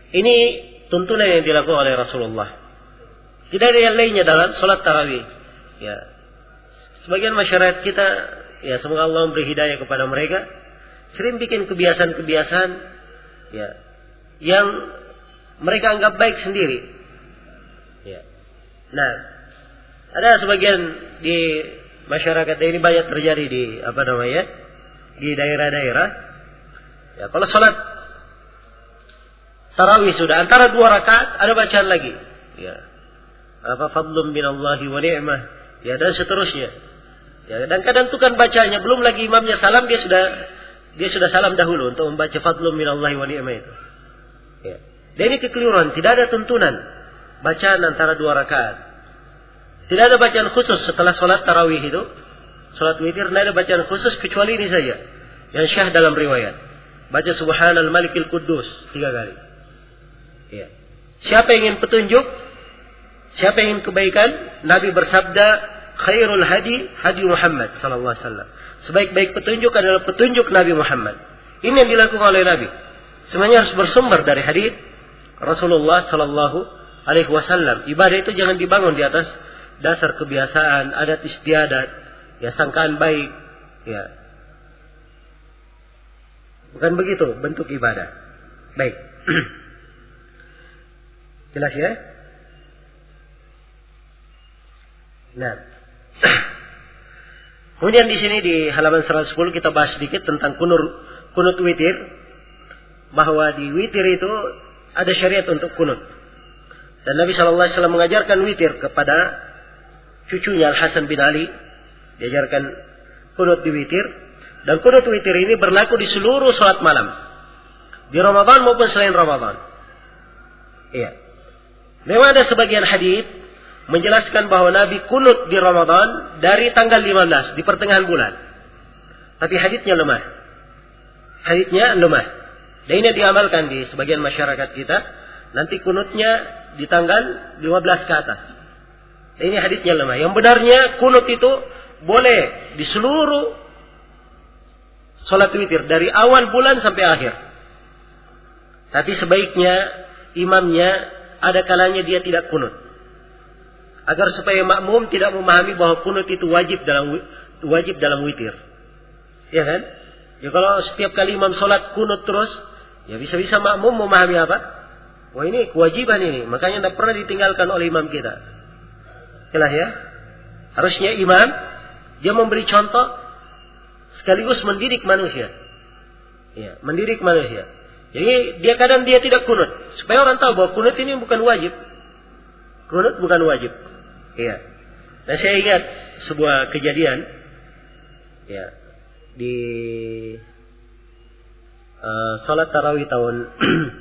Ini tuntunan yang dilakukan oleh Rasulullah. Tidak ada yang lainnya dalam sholat tarawih. Ya. Sebagian masyarakat kita, ya semoga Allah memberi hidayah kepada mereka, sering bikin kebiasaan-kebiasaan, ya, yang mereka anggap baik sendiri. Ya. Nah, ada sebagian di masyarakat ini banyak terjadi di apa namanya, di daerah-daerah. Ya, kalau sholat tarawih sudah antara dua rakaat ada bacaan lagi. Ya. Apa fadlun minallahi wa ni'mah. Ya, dan seterusnya. Ya, dan kadang itu kan bacanya belum lagi imamnya salam dia sudah dia sudah salam dahulu untuk membaca fadlun minallahi wa ni'mah itu. Ya. Dan ini kekeliruan, tidak ada tuntunan bacaan antara dua rakaat. Tidak ada bacaan khusus setelah sholat tarawih itu. Sholat witir tidak ada bacaan khusus kecuali ini saja yang syah dalam riwayat. Baca subhanal malikil quddus tiga kali. Ya. Siapa yang ingin petunjuk, siapa yang ingin kebaikan, Nabi bersabda, khairul hadi hadi Muhammad sallallahu alaihi wasallam. Sebaik-baik petunjuk adalah petunjuk Nabi Muhammad. Ini yang dilakukan oleh Nabi. Semuanya harus bersumber dari hadis Rasulullah sallallahu alaihi wasallam. Ibadah itu jangan dibangun di atas dasar kebiasaan, adat istiadat, ya sangkaan baik, ya. Bukan begitu bentuk ibadah. Baik. Jelas ya? Nah. Kemudian di sini di halaman seratus sepuluh kita bahas sedikit tentang kunur, kunut witir. Bahwa di witir itu ada syariat untuk kunut. Dan Nabi shallallahu alaihi wasallam mengajarkan witir kepada cucunya Al-Hasan bin Ali. Diajarkan kunut di witir. Dan kunut witir ini berlaku di seluruh sholat malam. Di Ramadan maupun selain Ramadan. Iya. Memang ada sebagian hadis menjelaskan bahwa Nabi kunut di Ramadan dari tanggal lima belas, di pertengahan bulan. Tapi hadisnya lemah. Hadisnya lemah. Dan ini diamalkan di sebagian masyarakat kita. Nanti kunutnya di tanggal lima belas ke atas. Dan ini hadisnya lemah. Yang benarnya kunut itu boleh di seluruh sholat witir. Dari awal bulan sampai akhir. Tapi sebaiknya imamnya ada kalanya dia tidak kunut. Agar supaya makmum tidak memahami bahwa kunut itu wajib dalam wajib dalam witir. Ya kan? Ya kalau setiap kali imam sholat kunut terus, ya bisa-bisa makmum memahami apa? Wah ini kewajiban ini. Makanya tidak pernah ditinggalkan oleh imam kita. Jelas ya? Harusnya imam, dia memberi contoh sekaligus mendidik manusia. Ya, mendidik manusia. Jadi dia kadang dia tidak kunut. Supaya orang tahu bahwa kunut ini bukan wajib. Kunut bukan wajib. Iya. Dan saya ingat sebuah kejadian. Ya. Di uh, salat tarawih tahun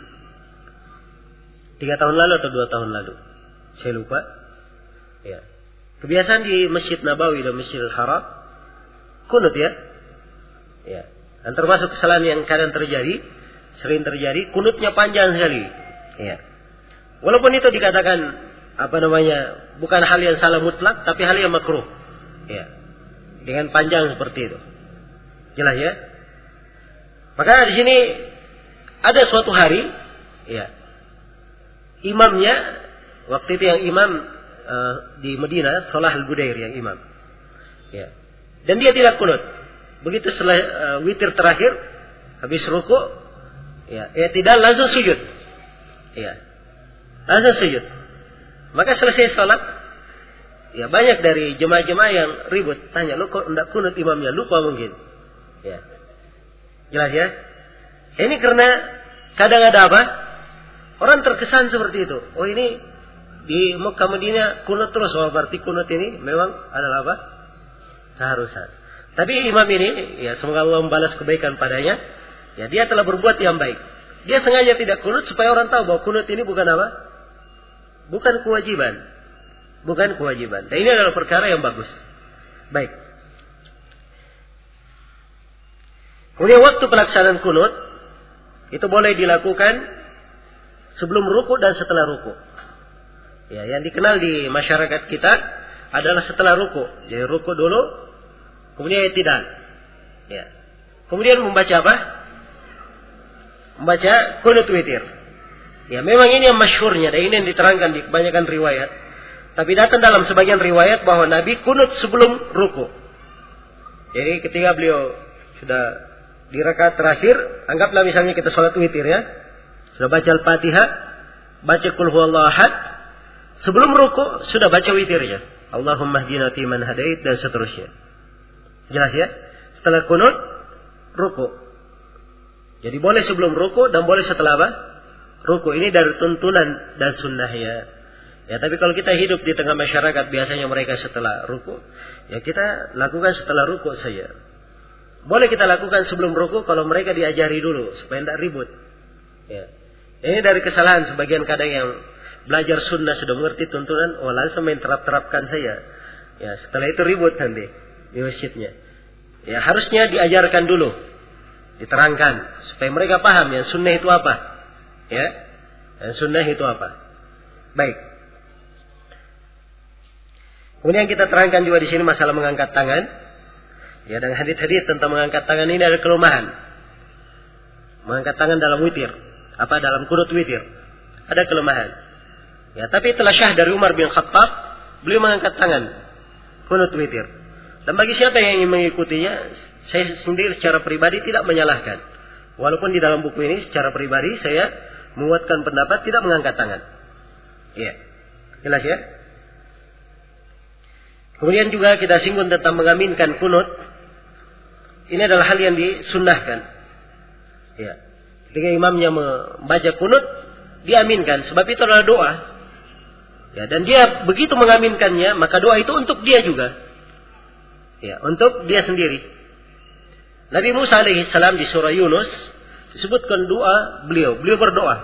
tiga tahun lalu atau dua tahun lalu. Saya lupa. Ya. Kebiasaan di Masjid Nabawi dan Masjidil Haram kunut ya. Ya. Dan termasuk kesalahan yang kadang terjadi, sering terjadi, kunutnya panjang sekali. Ya. Walaupun itu dikatakan apa namanya, bukan hal yang salah mutlak, tapi hal yang makruh. Ya. Dengan panjang seperti itu. Jelas ya? Maka di sini ada suatu hari, ya. Imamnya waktu itu yang imam uh, di Madinah, Salah Al-Budair yang imam. Ya. Dan dia tidak kunut. Begitu setelah uh, witir terakhir, habis ruku, ya, ya tidak langsung sujud. Ya. Langsung sujud. Maka selesai salat, ya banyak dari jemaah-jemaah yang ribut, tanya, lu kok enggak kunut imamnya? Lupa mungkin. Ya. Jelas ya? Ini karena kadang ada apa? Orang terkesan seperti itu. Oh ini di Mekah Madinah kunut terus. Oh berarti kunut ini memang adalah apa? Keharusan. Tapi imam ini, ya semoga Allah membalas kebaikan padanya. Ya dia telah berbuat yang baik. Dia sengaja tidak kunut supaya orang tahu bahwa kunut ini bukan apa? Bukan kewajiban. Bukan kewajiban. Dan ini adalah perkara yang bagus. Baik. Kemudian waktu pelaksanaan kunut itu boleh dilakukan sebelum ruku dan setelah ruku. Ya, yang dikenal di masyarakat kita adalah setelah ruku. Jadi ruku dulu, kemudian i'tidal. Ya. Kemudian membaca apa? Membaca kunut witir. Ya, memang ini yang masyhurnya dan ini yang diterangkan di kebanyakan riwayat. Tapi datang dalam sebagian riwayat bahwa Nabi kunut sebelum ruku. Jadi ketika beliau sudah di rakaat terakhir, anggaplah misalnya kita sholat witir ya. Sudah baca Al-Fatihah, baca Qul huwallahu ahad, sebelum ruku sudah baca witirnya. Allahumma hdina fi man hadait dan seterusnya. Jelas ya? Setelah kunut, ruku. Jadi boleh sebelum ruku dan boleh setelah apa? Ruku. Ini dari tuntunan dan sunnahnya. Ya, tapi kalau kita hidup di tengah masyarakat biasanya mereka setelah ruku, ya kita lakukan setelah ruku saja. Boleh kita lakukan sebelum ruku kalau mereka diajari dulu supaya tidak ribut. Ya. Ini dari kesalahan sebagian kadang yang belajar sunnah sudah mengerti tuntunan, oh langsung main terap-terapkan saya. Ya, setelah itu ribut nanti di masjidnya. Ya, harusnya diajarkan dulu, diterangkan supaya mereka paham ya sunnah itu apa. Ya, dan sunnah itu apa? Baik. Kemudian kita terangkan juga di sini masalah mengangkat tangan. Ya, dan hadits-hadits tentang mengangkat tangan ini ada kelemahan. Mengangkat tangan dalam witir, apa dalam kunut witir, ada kelemahan. Ya, tapi telah syah dari Umar bin Khattab, beliau mengangkat tangan kunut witir. Dan bagi siapa yang ingin mengikutinya, saya sendiri secara pribadi tidak menyalahkan. Walaupun di dalam buku ini secara pribadi saya menguatkan pendapat tidak mengangkat tangan. Iya. Jelas ya? Kemudian juga kita singgung tentang mengaminkan kunut. Ini adalah hal yang disunnahkan. Iya. Ketika imamnya membaca kunut, diaminkan. Sebab itu adalah doa. Ya, dan dia begitu mengaminkannya, maka doa itu untuk dia juga. Ya, untuk dia sendiri. Nabi Musa alaihi salam di surah Yunus disebutkan doa beliau, beliau berdoa.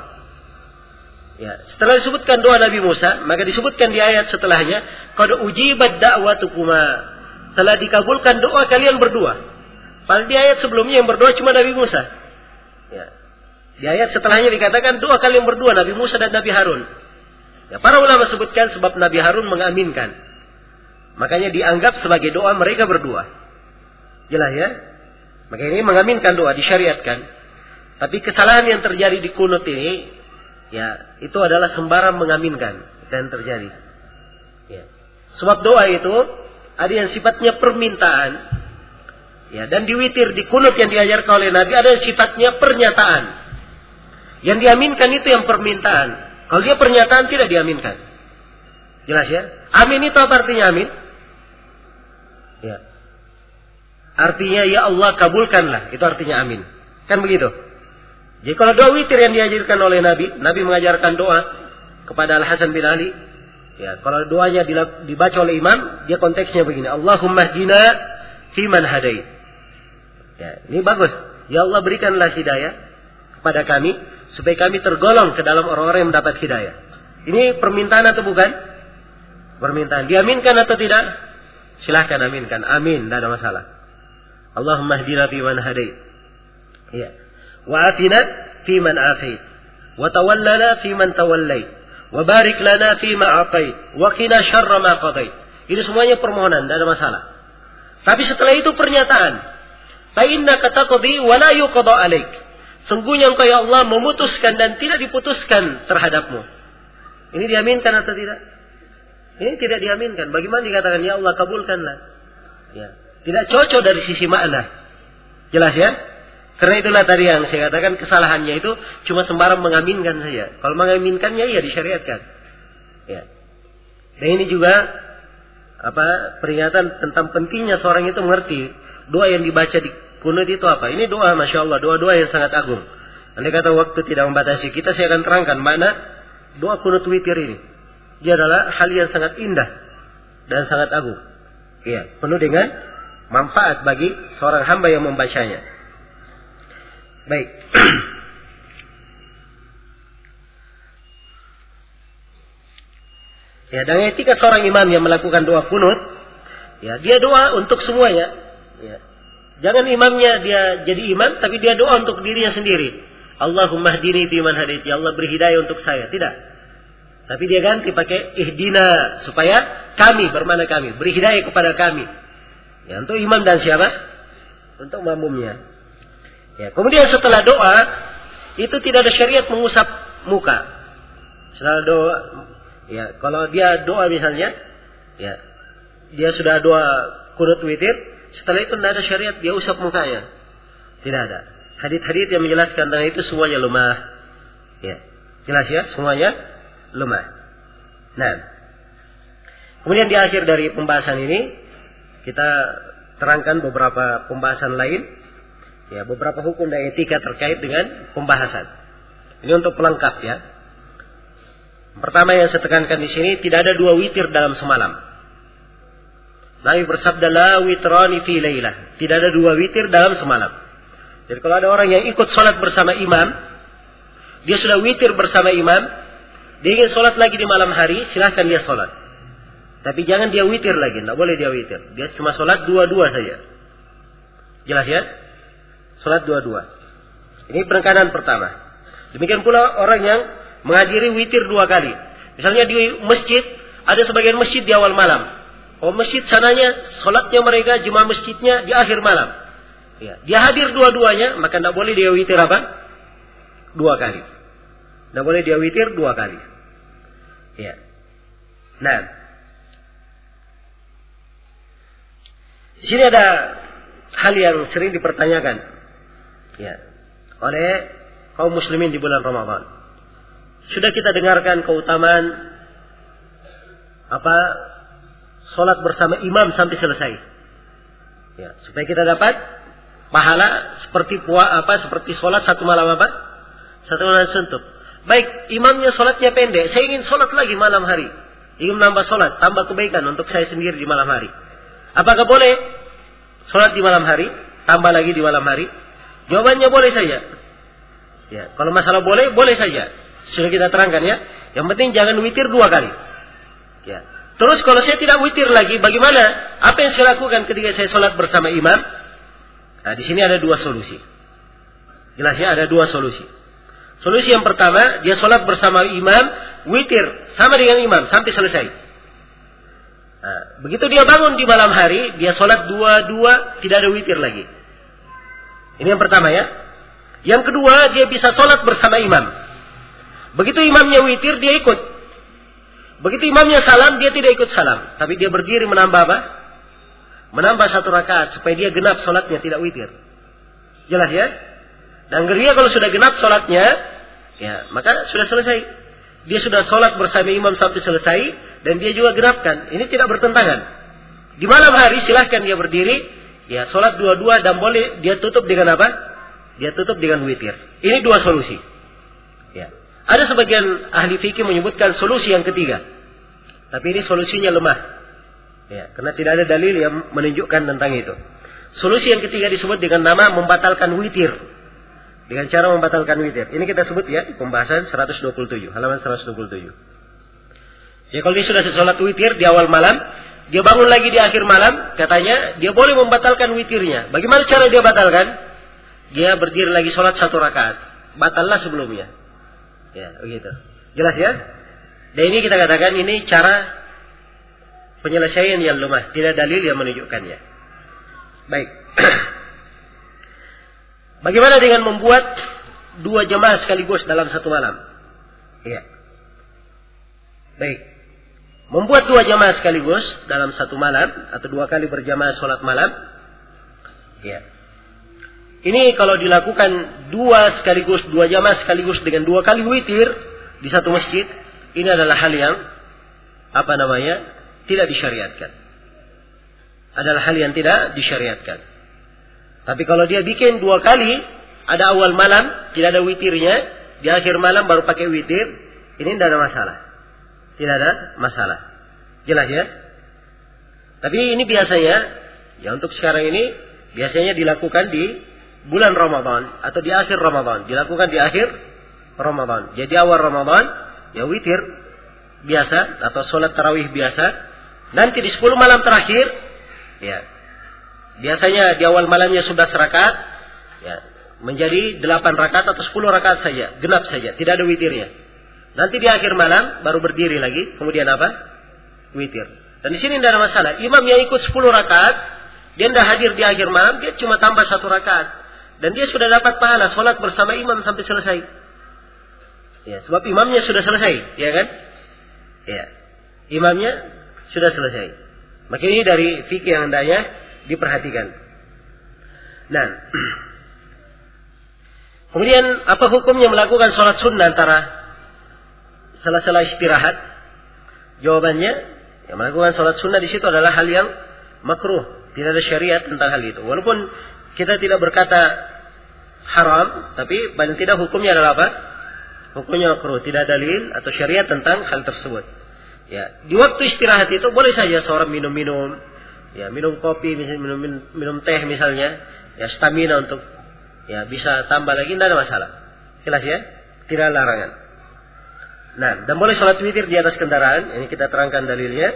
Ya, setelah disebutkan doa Nabi Musa, maka disebutkan di ayat setelahnya, qad ujibat da'watukuma, telah dikabulkan doa kalian berdua. Padahal di ayat sebelumnya yang berdoa cuma Nabi Musa. Ya. Di ayat setelahnya dikatakan doa kalian berdua, Nabi Musa dan Nabi Harun. Ya, para ulama sebutkan sebab Nabi Harun mengaminkan. Makanya dianggap sebagai doa mereka berdua. Jelas ya? Maka ini mengaminkan doa disyariatkan. Tapi kesalahan yang terjadi di kunut ini, ya itu adalah sembarang mengaminkan. Itu yang terjadi. Ya. Sebab doa itu ada yang sifatnya permintaan, ya, dan di witir di kunut yang diajarkan oleh Nabi ada yang sifatnya pernyataan. Yang diaminkan itu yang permintaan. Kalau dia pernyataan tidak diaminkan. Jelas ya? Amin itu apa artinya amin? Ya. Artinya ya Allah kabulkanlah. Itu artinya amin. Kan begitu? Jadi kalau doa witir yang diajarkan oleh Nabi, Nabi mengajarkan doa kepada Al-Hasan bin Ali. Ya, kalau doanya dibaca oleh imam, dia konteksnya begini. Allahumma hdina fi man hadait. Ya, ini bagus. Ya Allah berikanlah hidayah kepada kami supaya kami tergolong ke dalam orang-orang yang mendapat hidayah. Ini permintaan atau bukan? Permintaan. Diaminkan atau tidak? Silahkan aminkan. Amin. Tidak ada masalah. Allahumma hdina fi man hadait. Ya. Wa afina fi man afait. Wa tawallana fi man tawallait. Wa barik lana fi ma atait. Wa qina syarra ma qadait. Ini semuanya permohonan. Tidak ada masalah. Tapi setelah itu pernyataan. Fa innaka taqdi wa la yuqda alaik. Sungguhnya engkau ya Allah memutuskan dan tidak diputuskan terhadapmu. Ini diaminkan atau tidak? Ini tidak diaminkan. Bagaimana dikatakan ya Allah kabulkanlah? Ya. Tidak cocok dari sisi makna. Jelas ya? Karena itulah tadi yang saya katakan kesalahannya itu cuma sembarang mengaminkan saja. Kalau mengaminkannya ya disyariatkan. Ya. Dan ini juga apa peringatan tentang pentingnya seorang itu mengerti doa yang dibaca di kunut itu apa. Ini doa Masya Allah, doa-doa yang sangat agung. Andai kata waktu tidak membatasi kita, saya akan terangkan mana doa kunut witir ini. Dia adalah hal yang sangat indah dan sangat agung. Iya, penuh dengan manfaat bagi seorang hamba yang membacanya. Baik. Ya, dan etika seorang imam yang melakukan doa kunut, ya, dia doa untuk semuanya. Ya. Jangan imamnya dia jadi imam, tapi dia doa untuk dirinya sendiri. Allahumma hdini fi man hadait. Ya Allah beri hidayah untuk saya. Tidak. Tapi dia ganti pakai ihdina supaya kami, bermana kami, beri hidayah kepada kami. Ya, untuk imam dan siapa? Untuk makmumnya. Ya, kemudian setelah doa itu tidak ada syariat mengusap muka. Setelah doa, ya kalau dia doa misalnya, ya dia sudah doa kunut witir, setelah itu tidak ada syariat dia usap mukanya. Tidak ada. Hadits-hadits yang menjelaskan tentang itu semuanya lemah. Ya, jelas ya, semuanya lemah. Nah, kemudian di akhir dari pembahasan ini kita terangkan beberapa pembahasan lain, ya beberapa hukum dan etika terkait dengan pembahasan. Ini untuk pelengkap ya. Pertama yang saya tekankan di sini, tidak ada dua witir dalam semalam. Nabi bersabda la witrani fi lailah. Tidak ada dua witir dalam semalam. Jadi kalau ada orang yang ikut sholat bersama imam, dia sudah witir bersama imam, dia ingin sholat lagi di malam hari, silahkan dia sholat. Tapi jangan dia witir lagi, tidak boleh dia witir. Dia cuma sholat dua-dua saja. Jelas ya? Sholat dua-dua. Ini penekanan pertama. Demikian pula orang yang menghadiri witir dua kali. Misalnya di masjid, ada sebagian masjid di awal malam. Oh masjid sananya, sholatnya mereka, jemaah masjidnya di akhir malam. Ya, dia hadir dua-duanya, maka tidak boleh dia witir apa? Dua kali. Tidak boleh dia witir dua kali. Ya. Nah, di sini ada hal yang sering dipertanyakan, ya, oleh kaum muslimin di bulan Ramadan. Sudah kita dengarkan keutamaan apa? Salat bersama imam sampai selesai. Ya, supaya kita dapat pahala seperti puasa apa seperti sholat satu malam apa satu malam suntuk. Baik imamnya sholatnya pendek, saya ingin sholat lagi malam hari, ingin menambah sholat, tambah kebaikan untuk saya sendiri di malam hari. Apakah boleh sholat di malam hari, tambah lagi di malam hari? Jawabannya boleh saja. Ya, kalau masalah boleh, boleh saja. Sudah kita terangkan ya. Yang penting jangan witir dua kali. Ya. Terus kalau saya tidak witir lagi, bagaimana? Apa yang saya lakukan ketika saya sholat bersama imam? Nah, di sini ada dua solusi. Jelasnya ada dua solusi. Solusi yang pertama, dia sholat bersama imam, witir sama dengan imam sampai selesai. Nah, begitu dia bangun di malam hari, dia sholat dua-dua, tidak ada witir lagi. Ini yang pertama ya. Yang kedua, dia bisa sholat bersama imam. Begitu imamnya witir, dia ikut. Begitu imamnya salam, dia tidak ikut salam, tapi dia berdiri menambah apa? Menambah satu rakaat supaya dia genap sholatnya, tidak witir. Jelas ya? Dan dia kalau sudah genap sholatnya, ya maka sudah selesai. Dia sudah sholat bersama imam sampai selesai, dan dia juga genapkan. Ini tidak bertentangan. Di malam hari silahkan dia berdiri, ya sholat dua-dua dan boleh dia tutup dengan apa? Dia tutup dengan witir. Ini dua solusi. Ya. Ada sebagian ahli fikih menyebutkan solusi yang ketiga, tapi ini solusinya lemah. Ya, karena tidak ada dalil yang menunjukkan tentang itu. Solusi yang ketiga disebut dengan nama membatalkan witir. Dengan cara membatalkan witir. Ini kita sebut ya di pembahasan seratus dua puluh tujuh, halaman seratus dua puluh tujuh. Ya kalau dia sudah sholat witir di awal malam, dia bangun lagi di akhir malam, katanya dia boleh membatalkan witirnya. Bagaimana cara dia batalkan? Dia berdiri lagi sholat satu rakaat. Batallah sebelumnya. Ya, begitu. Jelas ya? Dan ini kita katakan ini cara penyelesaian yang lemah, tidak dalil yang menunjukkannya. Baik. Bagaimana dengan membuat dua jamaah sekaligus dalam satu malam? Iya. Baik. Membuat dua jamaah sekaligus dalam satu malam atau dua kali berjamaah sholat malam. Iya. Ini kalau dilakukan dua sekaligus, dua jamaah sekaligus dengan dua kali witir di satu masjid, ini adalah hal yang apa namanya? Tidak disyariatkan. Adalah hal yang tidak disyariatkan. Tapi kalau dia bikin dua kali, ada awal malam, tidak ada witirnya, di akhir malam baru pakai witir, ini tidak ada masalah. Tidak ada masalah. Jelas ya? Tapi ini biasanya, ya untuk sekarang ini, biasanya dilakukan di bulan Ramadan, atau di akhir Ramadan. Dilakukan di akhir Ramadan. Jadi awal Ramadan, ya witir biasa, atau sholat tarawih biasa. Nanti di sepuluh malam terakhir, ya, biasanya di awal malamnya sudah serakaat, ya, menjadi delapan rakaat atau sepuluh rakaat saja, genap saja, tidak ada witirnya. Nanti di akhir malam baru berdiri lagi, kemudian apa? Witir. Dan di sini tidak ada masalah. Imam yang ikut sepuluh rakaat, dia tidak hadir di akhir malam, dia cuma tambah satu rakaat, dan dia sudah dapat pahala sholat bersama imam sampai selesai. Ya, sebab imamnya sudah selesai, ya kan? Ya. Imamnya sudah selesai. Maka ini dari fikih yang hendaknya diperhatikan. Nah, kemudian apa hukumnya melakukan sholat sunnah antara sela-sela istirahat? Jawabannya, ya, melakukan sholat sunnah di situ adalah hal yang makruh. Tidak ada syariat tentang hal itu. Walaupun kita tidak berkata haram, tapi paling tidak hukumnya adalah apa? Hukumnya makruh, tidak dalil atau syariat tentang hal tersebut. Ya, di waktu istirahat itu boleh saja seorang minum-minum, ya, minum kopi, minum, minum, minum teh misalnya, ya, stamina untuk ya bisa tambah lagi, tidak ada masalah. Jelas ya? Tidak ada larangan. Nah, dan boleh sholat witir di atas kendaraan, ini kita terangkan dalilnya.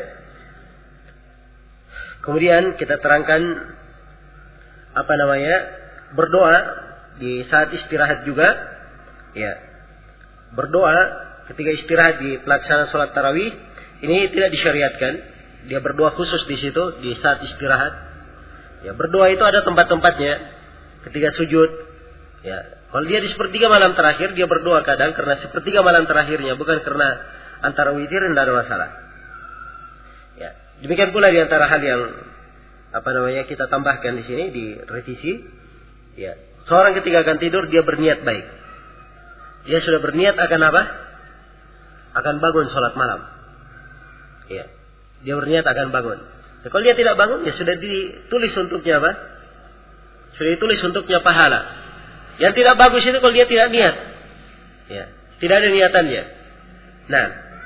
Kemudian kita terangkan apa namanya? Berdoa di saat istirahat juga, ya. Berdoa ketika istirahat di pelaksanaan sholat tarawih ini tidak disyariatkan. Dia berdoa khusus di situ di saat istirahat. Ya, berdoa itu ada tempat-tempatnya. Ketika sujud, ya, kalau dia di sepertiga malam terakhir dia berdoa kadang karena sepertiga malam terakhirnya, bukan karena antara witir, tidak ada masalah. Ya, demikian pula di antara hal yang apa namanya kita tambahkan di sini di revisi, ya, seorang ketika akan tidur dia berniat baik. Dia sudah berniat akan apa? Akan bangun sholat malam. Ya. Dia berniat akan bangun. Nah, kalau dia tidak bangun, ya sudah ditulis untuknya apa? Sudah ditulis untuknya pahala. Yang tidak bagus itu kalau dia tidak niat. Ya. Tidak ada niatannya. Nah.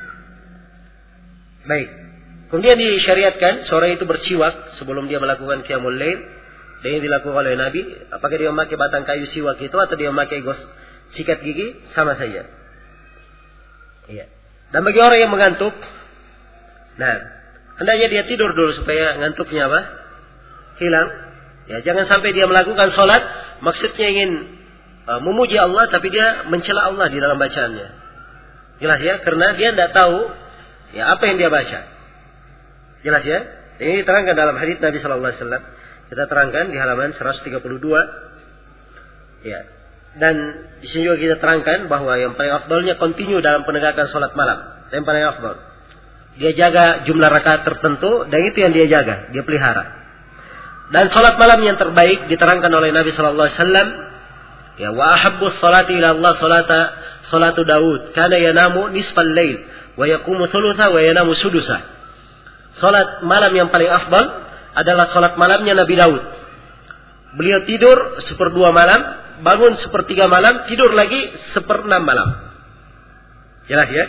Baik. Kemudian disyariatkan seorang itu bersiwak sebelum dia melakukan qiyamul lail. Dan yang dilakukan oleh Nabi. Apakah dia memakai batang kayu siwak itu atau dia memakai gos sikat gigi, sama saja. Iya. Dan bagi orang yang mengantuk, nah, hendaknya dia tidur dulu supaya ngantuknya apa? Hilang. Ya, jangan sampai dia melakukan sholat, maksudnya ingin uh, memuji Allah, tapi dia mencela Allah di dalam bacaannya. Jelas ya? Karena dia tidak tahu ya apa yang dia baca. Jelas ya? Ini diterangkan dalam hadits Nabi Sallallahu Alaihi Wasallam. Kita terangkan di halaman seratus tiga puluh dua. Ya. Dan di sini juga kita terangkan bahwa yang paling afdalnya continue dalam penegakan sholat malam. Yang paling afdal. Dia jaga jumlah rakaat tertentu dan itu yang dia jaga, dia pelihara. Dan sholat malam yang terbaik diterangkan oleh Nabi Sallallahu Alaihi Wasallam. Ya, wa ahabbus salati ila Allah salata salatu Daud. Kana yanamu nisfal lail wa yaqumu thulutha wa yanamu sudusa. Sholat malam yang paling afdal adalah sholat malamnya Nabi Daud. Beliau tidur seperdua malam, bangun sepertiga malam, tidur lagi seperenam malam. Jelas ya?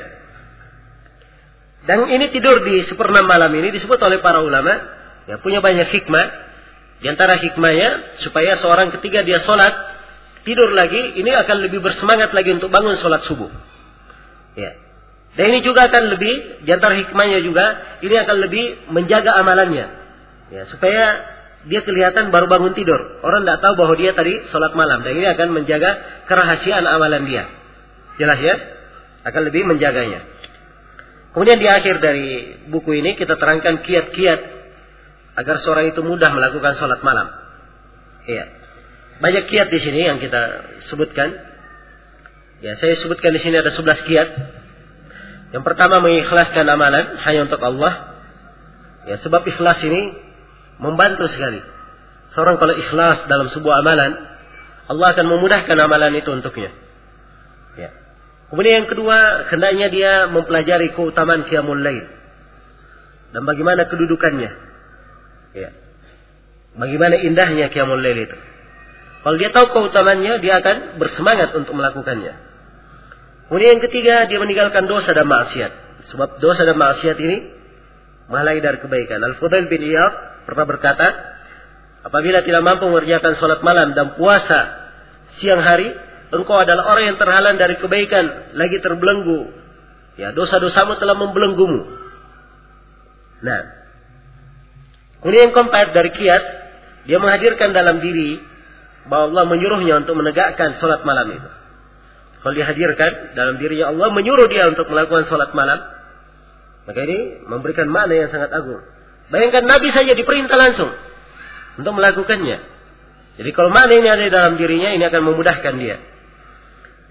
Dan ini tidur di seperenam malam ini disebut oleh para ulama, ya, punya banyak hikmah. Di antara hikmahnya supaya seorang ketika dia sholat tidur lagi, ini akan lebih bersemangat lagi untuk bangun sholat subuh. Ya. Dan ini juga akan lebih, di antara hikmahnya juga, ini akan lebih menjaga amalannya. Ya, supaya dia kelihatan baru bangun tidur. Orang tidak tahu bahwa dia tadi sholat malam. Dan ini akan menjaga kerahasiaan amalan dia. Jelas ya? Akan lebih menjaganya. Kemudian di akhir dari buku ini kita terangkan kiat-kiat agar seorang itu mudah melakukan sholat malam. Iya. Banyak kiat di sini yang kita sebutkan. Ya, saya sebutkan di sini ada sebelas kiat. Yang pertama, mengikhlaskan amalan hanya untuk Allah. Ya, sebab ikhlas ini membantu sekali. Seorang kalau ikhlas dalam sebuah amalan, Allah akan memudahkan amalan itu untuknya. Ya. Kemudian yang kedua, hendaknya dia mempelajari keutamaan qiyamul lail. Dan bagaimana kedudukannya. Ya. Bagaimana indahnya qiyamul lail itu. Kalau dia tahu keutamaannya, dia akan bersemangat untuk melakukannya. Kemudian yang ketiga, dia meninggalkan dosa dan maksiat. Sebab dosa dan maksiat ini menghalangi dari kebaikan. Al-Fudail bin Iyad pernah berkata, apabila tidak mampu mengerjakan sholat malam dan puasa siang hari, engkau adalah orang yang terhalang dari kebaikan, lagi terbelenggu. Ya, dosa-dosamu telah membelenggumu. Nah, kemudian yang keempat dari kiat, dia menghadirkan dalam diri bahwa Allah menyuruhnya untuk menegakkan sholat malam itu. Kalau dihadirkan dalam dirinya Allah menyuruh dia untuk melakukan sholat malam, maka ini memberikan makna yang sangat agung. Bayangkan Nabi saja diperintah langsung untuk melakukannya. Jadi kalau makna ini ada dalam dirinya, ini akan memudahkan dia.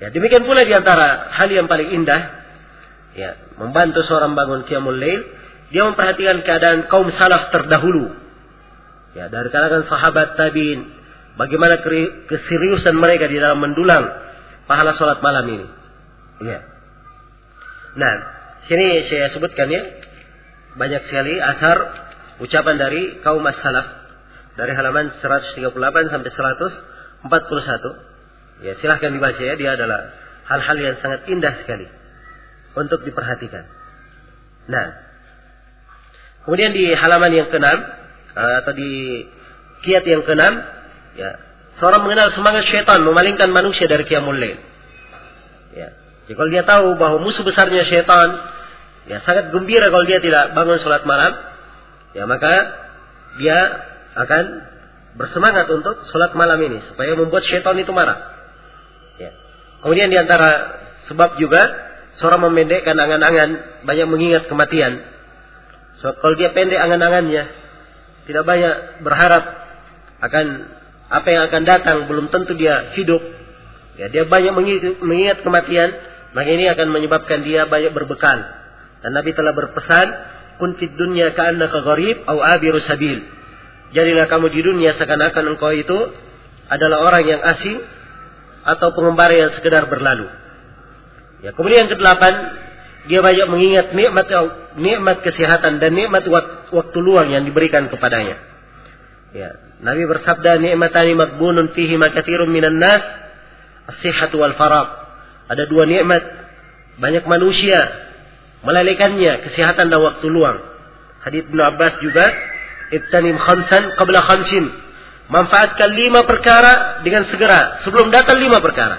Ya, demikian pula di antara hal yang paling indah, ya, membantu seorang bangun qiyamul lail, dia memperhatikan keadaan kaum salaf terdahulu. Ya, dari kalangan sahabat tabi'in, bagaimana keseriusan mereka di dalam mendulang pahala salat malam ini. Ya. Nah, sini saya sebutkan ya, banyak sekali asar ucapan dari kaum as-salaf dari halaman seratus tiga puluh delapan sampai seratus empat puluh satu. Ya, silahkan dibaca ya, dia adalah hal-hal yang sangat indah sekali untuk diperhatikan. Nah, kemudian di halaman yang keenam atau di kiat yang keenam, ya, seorang mengenal semangat syaitan memalingkan manusia dari qiyamul lail. Ya, jadi kalau dia tahu bahwa musuh besarnya syaitan, ya sangat gembira kalau dia tidak bangun sholat malam, ya maka dia akan bersemangat untuk sholat malam ini supaya membuat syaitan itu marah. Ya. Kemudian di antara sebab juga seorang memendekkan angan-angan, banyak mengingat kematian. Sebab kalau dia pendek angan-angannya, tidak banyak berharap akan apa yang akan datang, belum tentu dia hidup. Ya, dia banyak mengingat kematian, maka ini akan menyebabkan dia banyak berbekal. Dan Nabi telah berpesan, kun fid dunya ka'annaka gharib aw abiru sabil. Jadilah kamu di dunia seakan-akan engkau itu adalah orang yang asing atau pengembara yang sekedar berlalu. Ya, kemudian yang kedelapan, dia banyak mengingat nikmat nikmat kesehatan dan nikmat waktu luang yang diberikan kepadanya. Ya, Nabi bersabda, nikmatani maghbunun fihi ma katsirun minan nas, as-sihhatu wal faragh. Ada dua nikmat banyak manusia melalaikannya, kesehatan dan waktu luang. Hadits Ibnu Abbas juga, ibtanim khamsan qabla khamsin. Manfaatkan lima perkara dengan segera sebelum datang lima perkara.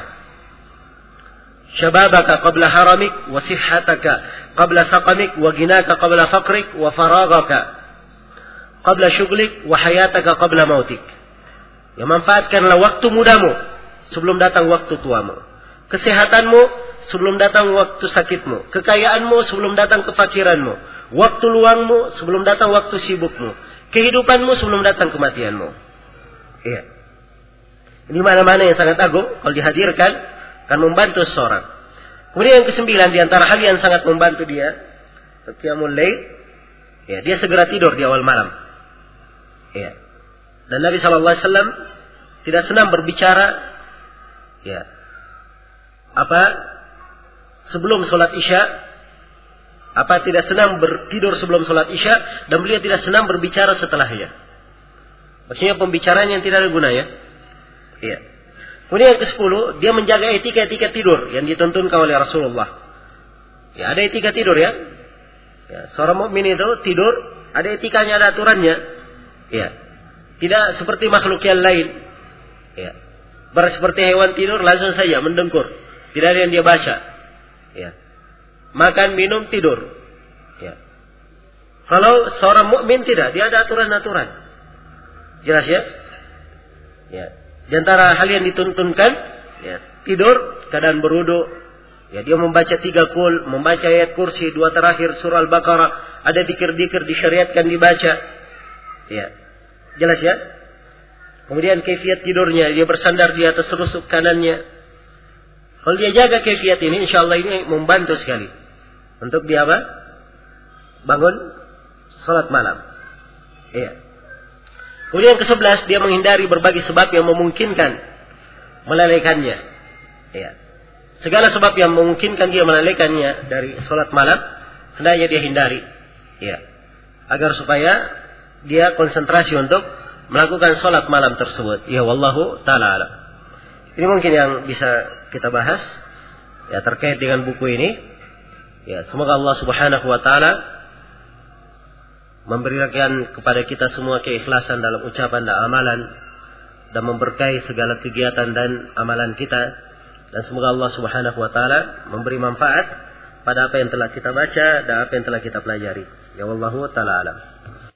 Syababaka qabla haramik, wa sihhataka qabla saqamik, wa ginaka qabla faqrik, wa faragaka qabla syughlik, wa hayataka qabla mautik. Ya, manfaatkanlah waktu mudamu sebelum datang waktu tuamu. Kesehatanmu sebelum datang waktu sakitmu. Kekayaanmu sebelum datang kefakiranmu. Waktu luangmu sebelum datang waktu sibukmu. Kehidupanmu sebelum datang kematianmu. Iya. Ini mana-mana yang sangat agung kalau dihadirkan akan membantu seseorang. Kemudian yang kesembilan di antara hal yang sangat membantu dia, qiyamul lail, ya, dia segera tidur di awal malam. Iya. Dan Nabi sallallahu alaihi wasallam tidak senang berbicara, ya, apa sebelum sholat isya, apa tidak senang bertidur sebelum sholat isya, dan beliau tidak senang berbicara setelahnya. Maksudnya pembicaraan yang tidak ada gunanya. Iya. Kemudian yang kesepuluh, dia menjaga etika-etika tidur yang dituntunkan oleh Rasulullah. Ya, ada etika tidur ya. Ya, seorang mukmin itu tidur ada etikanya, ada aturannya. Ya. Tidak seperti makhluk yang lain. Ya. Ber seperti hewan tidur langsung saja mendengkur. Tidak ada yang dia baca. Ya. Makan, minum, tidur. Ya. Kalau seorang mukmin tidak, dia ada aturan-aturan. Jelas ya? Ya. Di antara hal yang dituntunkan, ya, tidur, keadaan berwudu, ya, dia membaca tiga kul, membaca ayat kursi, dua terakhir surah Al-Baqarah, ada dikir-dikir disyariatkan dibaca. Ya. Jelas ya? Kemudian kaifiat tidurnya, dia bersandar di atas rusuk kanannya. Kalau dia jaga kaifiat ini, insyaallah ini membantu sekali untuk dia apa? Bangun salat malam. Iya. Kemudian yang kesebelas, dia menghindari berbagai sebab yang memungkinkan melalaikannya. Ya. Segala sebab yang memungkinkan dia melalaikannya dari salat malam, hendaknya dia hindari. Ya. Agar supaya dia konsentrasi untuk melakukan salat malam tersebut. Ya, wallahu ta'ala alam. Ini mungkin yang bisa kita bahas ya terkait dengan buku ini. Ya, semoga Allah Subhanahu wa taala memberikan kepada kita semua keikhlasan dalam ucapan dan amalan, dan memberkahi segala kegiatan dan amalan kita, dan semoga Allah Subhanahu wa taala memberi manfaat pada apa yang telah kita baca dan apa yang telah kita pelajari. Ya wallahu taala alam.